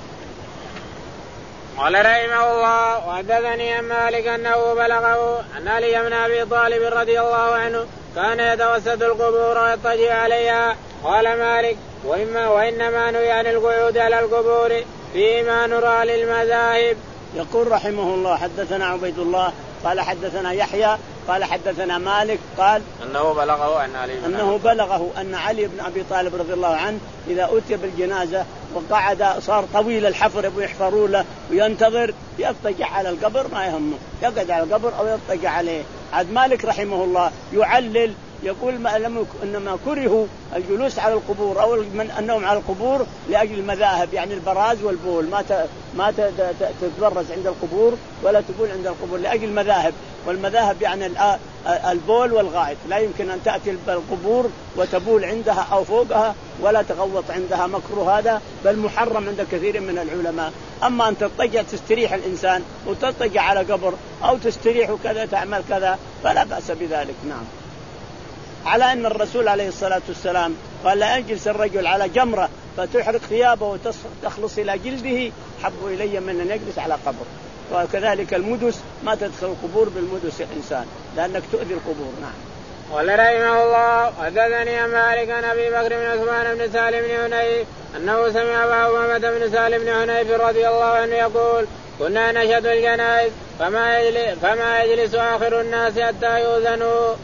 قال رحمه الله وحدثني عن مالك أنه بلغه أن علي بن أبي طالب رضي الله عنه كان يتوسد القبور ويضطجع عليها. قال مالك وإما وإنما نهي عن القعود على القبور فيما نرى للمذاهب. يقول رحمه الله حدثنا عبيد الله قال حدثنا يحيى قال حدثنا مالك قال أنه بلغه أن علي أنه بلغه أن علي بن أبي طالب رضي الله عنه إذا أتي بالجنازة وقعد صار طويل الحفر ويحفروا له وينتظر يضطجع على القبر ما يهمه، يقعد على القبر أو يضطجع عليه. عاد مالك رحمه الله يعلل يقول ما لم إنما كرهوا الجلوس على القبور أو من النوم على القبور لأجل المذاهب، يعني البراز والبول ما ما تتبرز عند القبور ولا تبول عند القبور لأجل المذاهب. والمذاهب يعني البول والغائط، لا يمكن أن تأتي القبور وتبول عندها أو فوقها ولا تغوط عندها، مكروه هذا بل محرم عند كثير من العلماء. أما أن تضطجع تستريح الإنسان وتضطجع على قبر أو تستريح وكذا تعمل كذا فلا بأس بذلك. نعم. على أن الرسول عليه الصلاة والسلام قال لا يجلس الرجل على جمرة فتحرق ثيابه وتخلص إلى جلده حب إلي من أن يجلس على قبر. وكذلك المدس ما تدخل القبور بالمدس الإنسان لأنك تؤذي القبور. نعم. قال رحمه الله حدثني مالك عن أبي بكر بن عثمان بن سالم بن حنيف أنه سمع أبا أمامة بن سالم بن حنيف رضي الله عنه يقول كنا نشهد الجنائز فما يجلس, فما يجلس آخر الناس حتى يؤذنوا.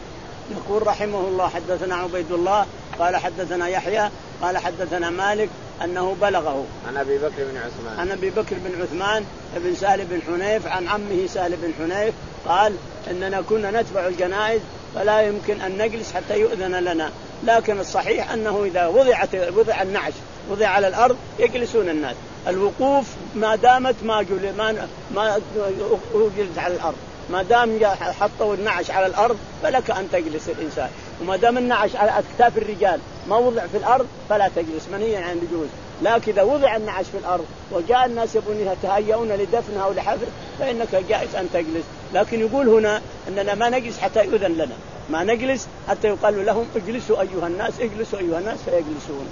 يقول رحمه الله حدثنا عبيد الله قال حدثنا يحيى قال حدثنا مالك أنه بلغه عن أبي بكر بن عثمان عن أبي بكر بن عثمان بن سهل بن حنيف عن عمه سهل بن حنيف قال إننا كنا نتبع الجنائز فلا يمكن أن نجلس حتى يؤذن لنا، لكن الصحيح أنه إذا وضعت وضع النعش وضع على الأرض يجلسون الناس. الوقوف ما دامت ما جل ما ما جلس على الأرض، ما دام حطوا النعش على الأرض فلك أن تجلس الإنسان، وما دام النعش على أكتاف الرجال ما وضع في الأرض فلا تجلس منهيا عن الجلوس. لكن إذا وضع النعش في الأرض وجاء الناس يبون يتهيئون لدفنها أو لحفر فإنك جائز أن تجلس. لكن يقول هنا أننا ما نجلس حتى يؤذن لنا، ما نجلس حتى يقال لهم اجلسوا أيها الناس اجلسوا أيها الناس فيجلسون.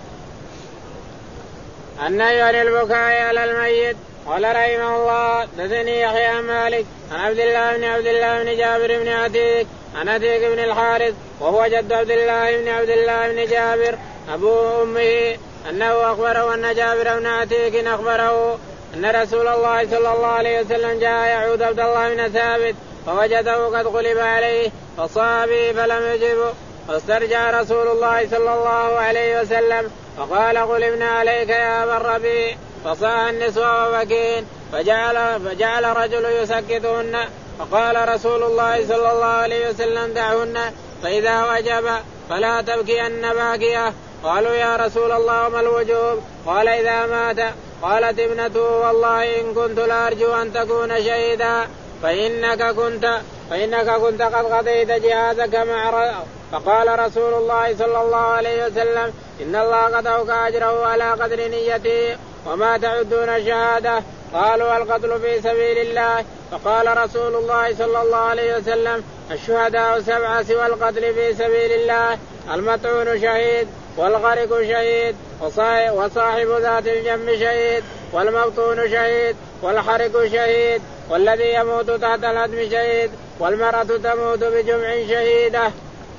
النهي عن البكاء على الميت. قال رحمه الله دثني يحيى عن مالك عن عبد الله بن عبد الله بن جابر بن عتيق عن عتيق بن الحارث وهو جد عبد الله بن عبد الله بن جابر أبو أمه أنه أخبره أن جابر بن عتيق أخبره أن رسول الله صلى الله عليه وسلم جاء يعود عبد الله بن ثابت فوجده قد غلب عليه فصاب فلم يجبه، فاسترجع رسول الله صلى الله عليه وسلم فقال غلبنا عليك يا أبا الربيع، فصاح النسوة وبكين فجعل, فجعل رجل يسكتهن، فقال رسول الله صلى الله عليه وسلم دعهن فإذا وجب فلا تبكين باكية. قالوا يا رسول الله ما الوجوب؟ قال إذا مات. قالت ابنته والله إن كنت لأرجو أن تكون شهيدا فإنك كنت فإنك كنت قد قضيت جهازك مع. فقال رسول الله صلى الله عليه وسلم إن الله قد أوقع أجره على قدر نيته وما تعدون الشهادة؟ قالوا القتل في سبيل الله. فقال رسول الله صلى الله عليه وسلم الشهداء سبعة سوى القتل في سبيل الله، المطعون شهيد والغرق شهيد وصاحب ذات الجنب شهيد والمبطون شهيد والحرق شهيد والذي يموت تحت الهدم شهيد والمرأة تموت بجمع شهيدة.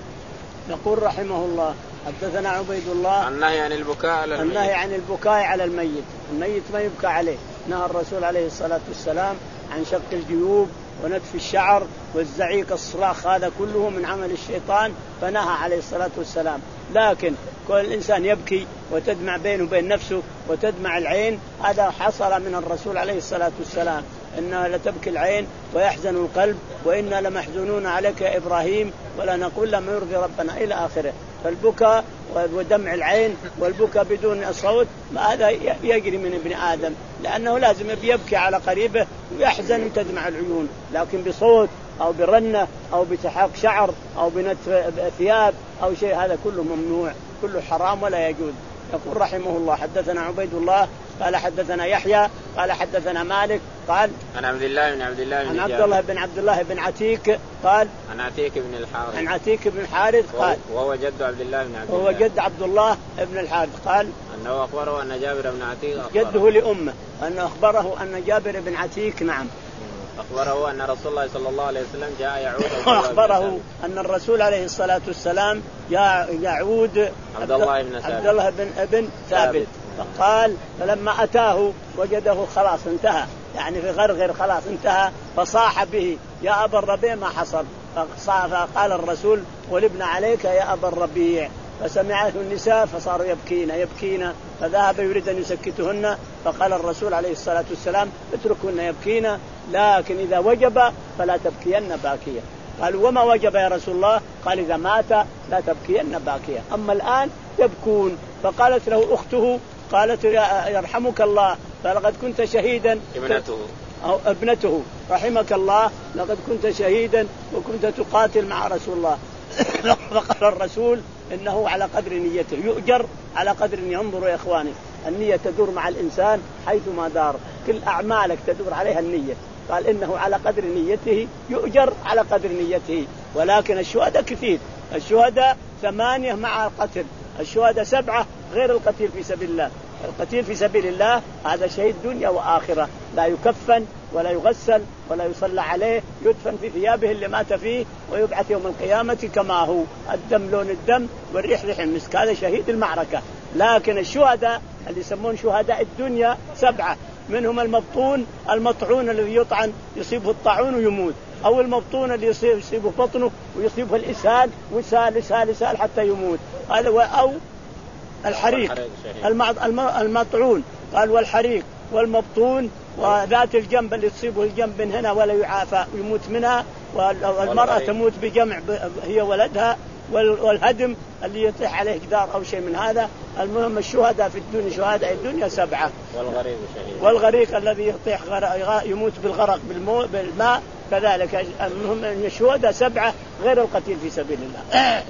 يقول رحمه الله حدثنا عبيد الله النهي عن البكاء على الميت. النهي عن البكاء على الميت، الميت ما يبكى عليه. نهى الرسول عليه الصلاة والسلام عن شق الجيوب ونتف الشعر والزعيق الصراخ، هذا كله من عمل الشيطان فنهى عليه الصلاة والسلام. لكن كل الإنسان يبكي وتدمع بينه وبين نفسه وتدمع العين، هذا حصل من الرسول عليه الصلاة والسلام إنها لتبكي العين ويحزن القلب وإنا لمحزونون عليك يا إبراهيم ولا نقول لما يرضي ربنا إلى آخره. فالبكاء ودمع العين والبكاء بدون صوت هذا يجري من ابن آدم، لأنه لازم يبكي على قريبه ويحزن تدمع العيون، لكن بصوت أو برنة أو بتحاق شعر أو بنتف ثياب أو شيء هذا كله ممنوع، كله حرام ولا يجوز. يقول رحمه الله حدثنا عبيد الله قال حدثنا يحيى قال حدثنا مالك قال عن عبد الله بن عبد الله بن عن عبد الله بن عبد الله بن عتيق قال عن عتيق بن الحارث عن عتيق بن الحارث قال وهو جد عبد الله بن عبد الله وهو جد عبد الله بن الحارث قال أنه أخبره أن جابر بن عتيق جده لأمه أنه أخبره أن جابر بن عتيق نعم أخبره أن رسول الله صلى الله عليه وسلم جاء يعود أخبره أن الرسول عليه الصلاة والسلام يعود عبد الله بن عبد الله بن ابن ثابت. فقال فلما أتاه وجده خلاص انتهى، يعني في غرغر خلاص انتهى، فصاح به يا أبا الربيع ما حصل. فقال الرسول ولبنا عليك يا أبا الربيع، فسمعته النساء فصاروا يبكين يبكين فذهب يريد أن يسكتهن، فقال الرسول عليه الصلاة والسلام اتركهن يبكين لكن إذا وجب فلا تبكين باكية. قالوا وما وجب يا رسول الله؟ قال إذا مات لا تبكين باكية، أما الآن يبكون. فقالت له أخته قالت يرحمك الله فلقد كنت شهيدا ابنته أو ابنته رحمك الله لقد كنت شهيدا وكنت تقاتل مع رسول الله. فقال الرسول إنه على قدر نيته يؤجر على قدر ينظر يا إخواني، النية تدور مع الإنسان حيثما دار، كل أعمالك تدور عليها النية. قال إنه على قدر نيته يؤجر على قدر نيته. ولكن الشهداء كثير، الشهداء ثمانية مع القتل، الشهداء سبعة غير القتيل في سبيل الله. القتيل في سبيل الله هذا شهيد دنيا وآخرة، لا يكفن ولا يغسل ولا يصلى عليه، يدفن في ثيابه اللي مات فيه ويبعث يوم القيامة كما هو، الدم لون الدم والريح ريح المسك، هذا شهيد المعركة. لكن الشهداء اللي يسمون شهداء الدنيا سبعة، منهم المبطون المطعون الذي يطعن يصيبه الطاعون ويموت، أو المبطون اللي يصيب يصيبه بطنه ويصيبه الإسهال ويسال يسال يسال حتى يموت، هذا. أو الحريق المطعون قال والحريق والمبطون وذات الجنب اللي تصيبه الجنب من هنا ولا يعافى ويموت منها، والمرأة تموت بجمع هي ولدها، والهدم اللي يطيح عليه جدار أو شيء من هذا. المهم الشهداء في الدنيا شهداء الدنيا سبعة. والغريق شهيد. والغريق الذي يطيح يموت بالغرق بالماء كذلك. المهم أن الشهداء سبعة غير القتيل في سبيل الله.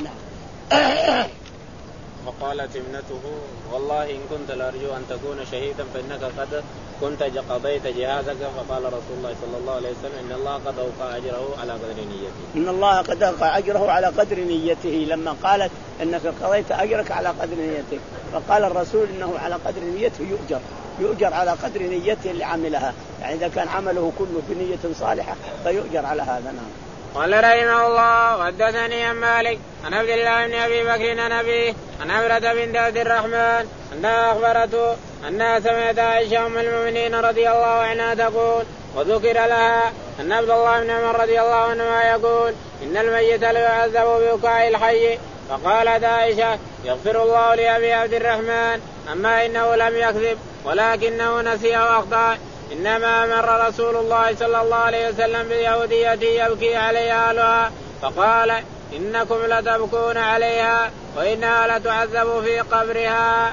فقالت ابنته والله إن كنت لأرجو أن تكون شهيدا فإنك قد كنت قضيت جهازك. فقال رسول الله صلى الله عليه وسلم إن الله قد أوقع أجره على قدر نيته. إن الله قد أوقع أجره على قدر نيته. لما قالت إنك قضيت أجرك على قدر نيتك، فقال الرسول إنه على قدر نيته يؤجر يؤجر على قدر نيته اللي عملها، يعني إذا كان عمله كله بنية صالحة فيؤجر على هذا. نعم. قال رحمه الله وحدثني عن مالك عن عبد الله بن أبي بكر عن أبيه عن عمرة بنت عبد الرحمن أنها أخبرته أنها سمعت عائشة أم المؤمنين رضي الله عنها تقول وذكر لها أن عبد الله بن عمر رضي الله عنهما يقول إن الميت ليعذب ببكاء الحي. فقالت عائشة يغفر الله لأبي عبد الرحمن أما إنه لم يكذب ولكنه نسي وأخطأ، إنما أمر رسول الله صلى الله عليه وسلم بيهودية يبكي عليها أهلها فقال إنكم لتبكون عليها وإنها لتعذب في قبرها.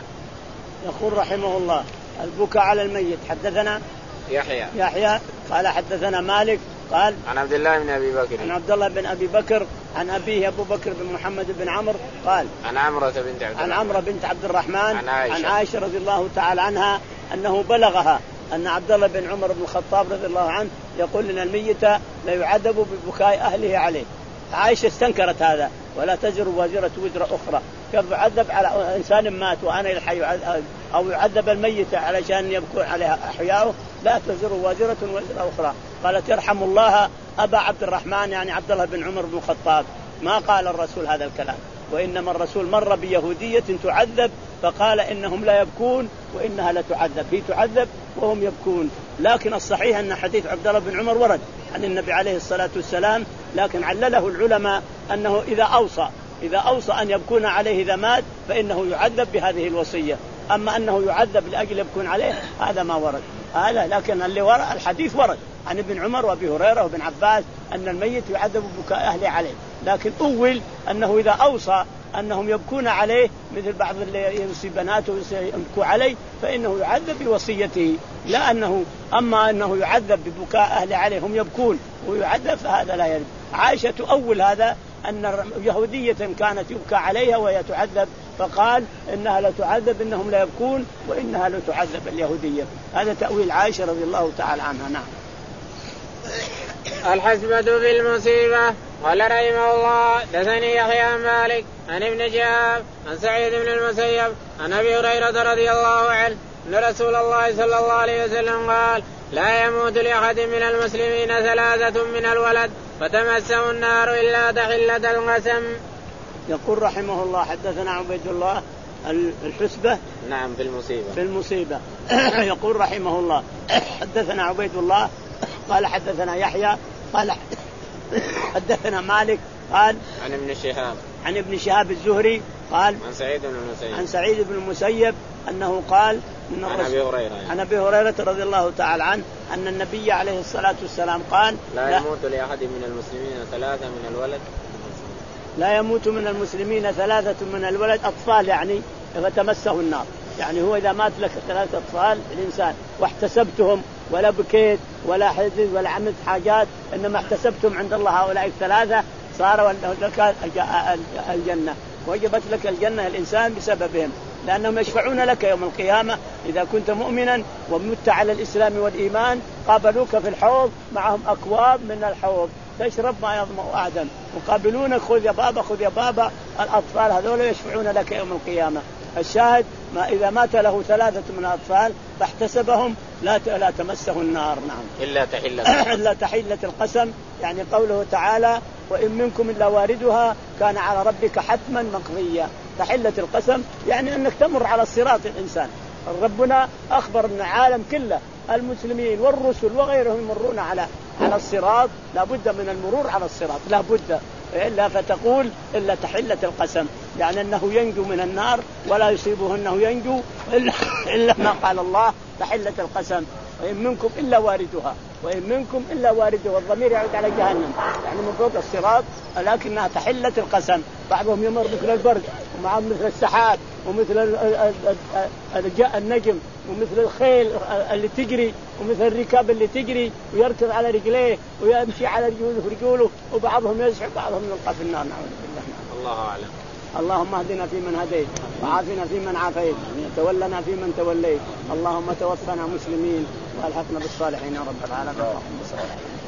يقول رحمه الله البكاء على الميت. حدثنا يحيى يحيى قال حدثنا مالك قال عن عبد الله بن أبي بكر عن عبد الله بن أبي بكر عن أبيه أبو بكر بن محمد بن عمرو قال عن عمرة بنت عبد عن عمرة بنت عبد الرحمن عن عائشة, عن عائشة رضي الله تعالى عنها أنه بلغها أن عبد الله بن عمر بن الخطاب رضي الله عنه يقول إن الميت لا يعذب ببكاء أهله عليه. عائشة استنكرت هذا، ولا تزر وازرة وزر أخرى، كيف يعذب على إنسان مات وأنا الحي أو يعذب الميت علشان يبكون عليها أحياؤه؟ لا تزر وازرة وزر أخرى. قالت يرحم الله أبا عبد الرحمن يعني عبد الله بن عمر بن الخطاب. ما قال الرسول هذا الكلام، وإنما الرسول مر بيهودية تعذب فقال إنهم لا يبكون وإنها لا تعذب، هي تعذب وهم يبكون. لكن الصحيح أن حديث عبد الله بن عمر ورد عن النبي عليه الصلاة والسلام، لكن علله العلماء أنه إذا أوصى إذا أوصى أن يبكون عليه إذا مات فإنه يعذب بهذه الوصية. أما أنه يعذب لأجل يبكون عليه هذا ما ورد هذا. لكن اللي ورد الحديث ورد عن ابن عمر وابي هريرة وابن عباس أن الميت يعذب ببكاء أهله عليه، لكن أول أنه إذا أوصى أنهم يبكون عليه مثل بعض اللي يوصي بناته يبكوا عليه فإنه يعذب بوصيته، لا أنه أما أنه يعذب ببكاء أهله عليه هم يبكون ويعذب فهذا لا يرد. عائشة أول هذا أن يهودية كانت يبكى عليها وهي تعذب فقال إنها لا تعذب إنهم لا يبكون وإنها لا تعذب اليهودية. هذا تأويل عائشة رضي الله تعالى عنها. نعم. الحسبة في المصيبة. قال رحمه الله دثني يحيى عن مالك عن ابن شهاب عن سعيد بن المسيب عن أبي هريرة رضي الله عنه أن رسول الله صلى الله عليه وسلم قال لا يموت لأحد من المسلمين ثلاثة من الولد فتمسه النار إلا تحلة القسم. يقول رحمه الله حدثنا عبيد الله الحسبة نعم في المصيبة في المصيبة. يقول رحمه الله حدثنا عبيد الله قال حدثنا يحيى قال حدثنا مالك قال عن ابن شهاب عن ابن شهاب الزهري قال عن سعيد بن المسيب عن سعيد بن المسيب أنه قال إن عن أبي هريرة يعني. عن أبي هريرة رضي الله تعالى عنه أن النبي عليه الصلاة والسلام قال لا, لا يموت لأحد من المسلمين ثلاثة من الولد لا يموت من المسلمين ثلاثة من الولد أطفال يعني فتمسه النار، يعني هو إذا مات لك ثلاثة أطفال الإنسان واحتسبتهم ولا بكيت ولا حزن ولا عملت حاجات إنما احتسبتم عند الله هؤلاء الثلاثة صار لك الجنة وجبت لك الجنة الإنسان بسببهم، لأنهم يشفعون لك يوم القيامة إذا كنت مؤمنا ومت على الإسلام والإيمان قابلوك في الحوض معهم أكواب من الحوض تشرب ما يظمأ آدم وقابلونك خذ يا بابا خذ يا بابا. الأطفال هذول يشفعون لك يوم القيامة. الشاهد ما إذا مات له ثلاثة من الأطفال فاحتسبهم لا لا تمسه النار. نعم إلا تحلة إلا تحلة القسم، يعني قوله تعالى وإن منكم إلا واردها كان على ربك حتما مقضيا. تحلة القسم يعني أنك تمر على الصراط الإنسان. ربنا أخبر أن العالم كله المسلمين والرسل وغيرهم يمرون على على الصراط، لا بد من المرور على الصراط، لا بد، إلا فتقول إلا تحلة القسم، يعني أنه ينجو من النار ولا يصيبه أنه ينجو إلا, إلا ما قال الله تحلة القسم، وإن منكم إلا واردها وإن منكم إلا واردها، والضمير يعود على جهنم يعني من فوق الصراط، لكنها تحلة القسم. بعضهم يمر مثل البرق ومعهم مثل السحاب ومثل النجم ومثل الخيل اللي تجري ومثل الركاب اللي تجري ويركض على رجليه ويمشي على رجوله رجوله، وبعضهم يزحف بعضهم يلقى في النار، نعوذ بالله. الله أعلم. اللهم اهدنا فيمن هديت وعافنا فيمن عافيت وتولنا فيمن توليت، اللهم توفنا مسلمين والحقنا بالصالحين يا رب العالمين.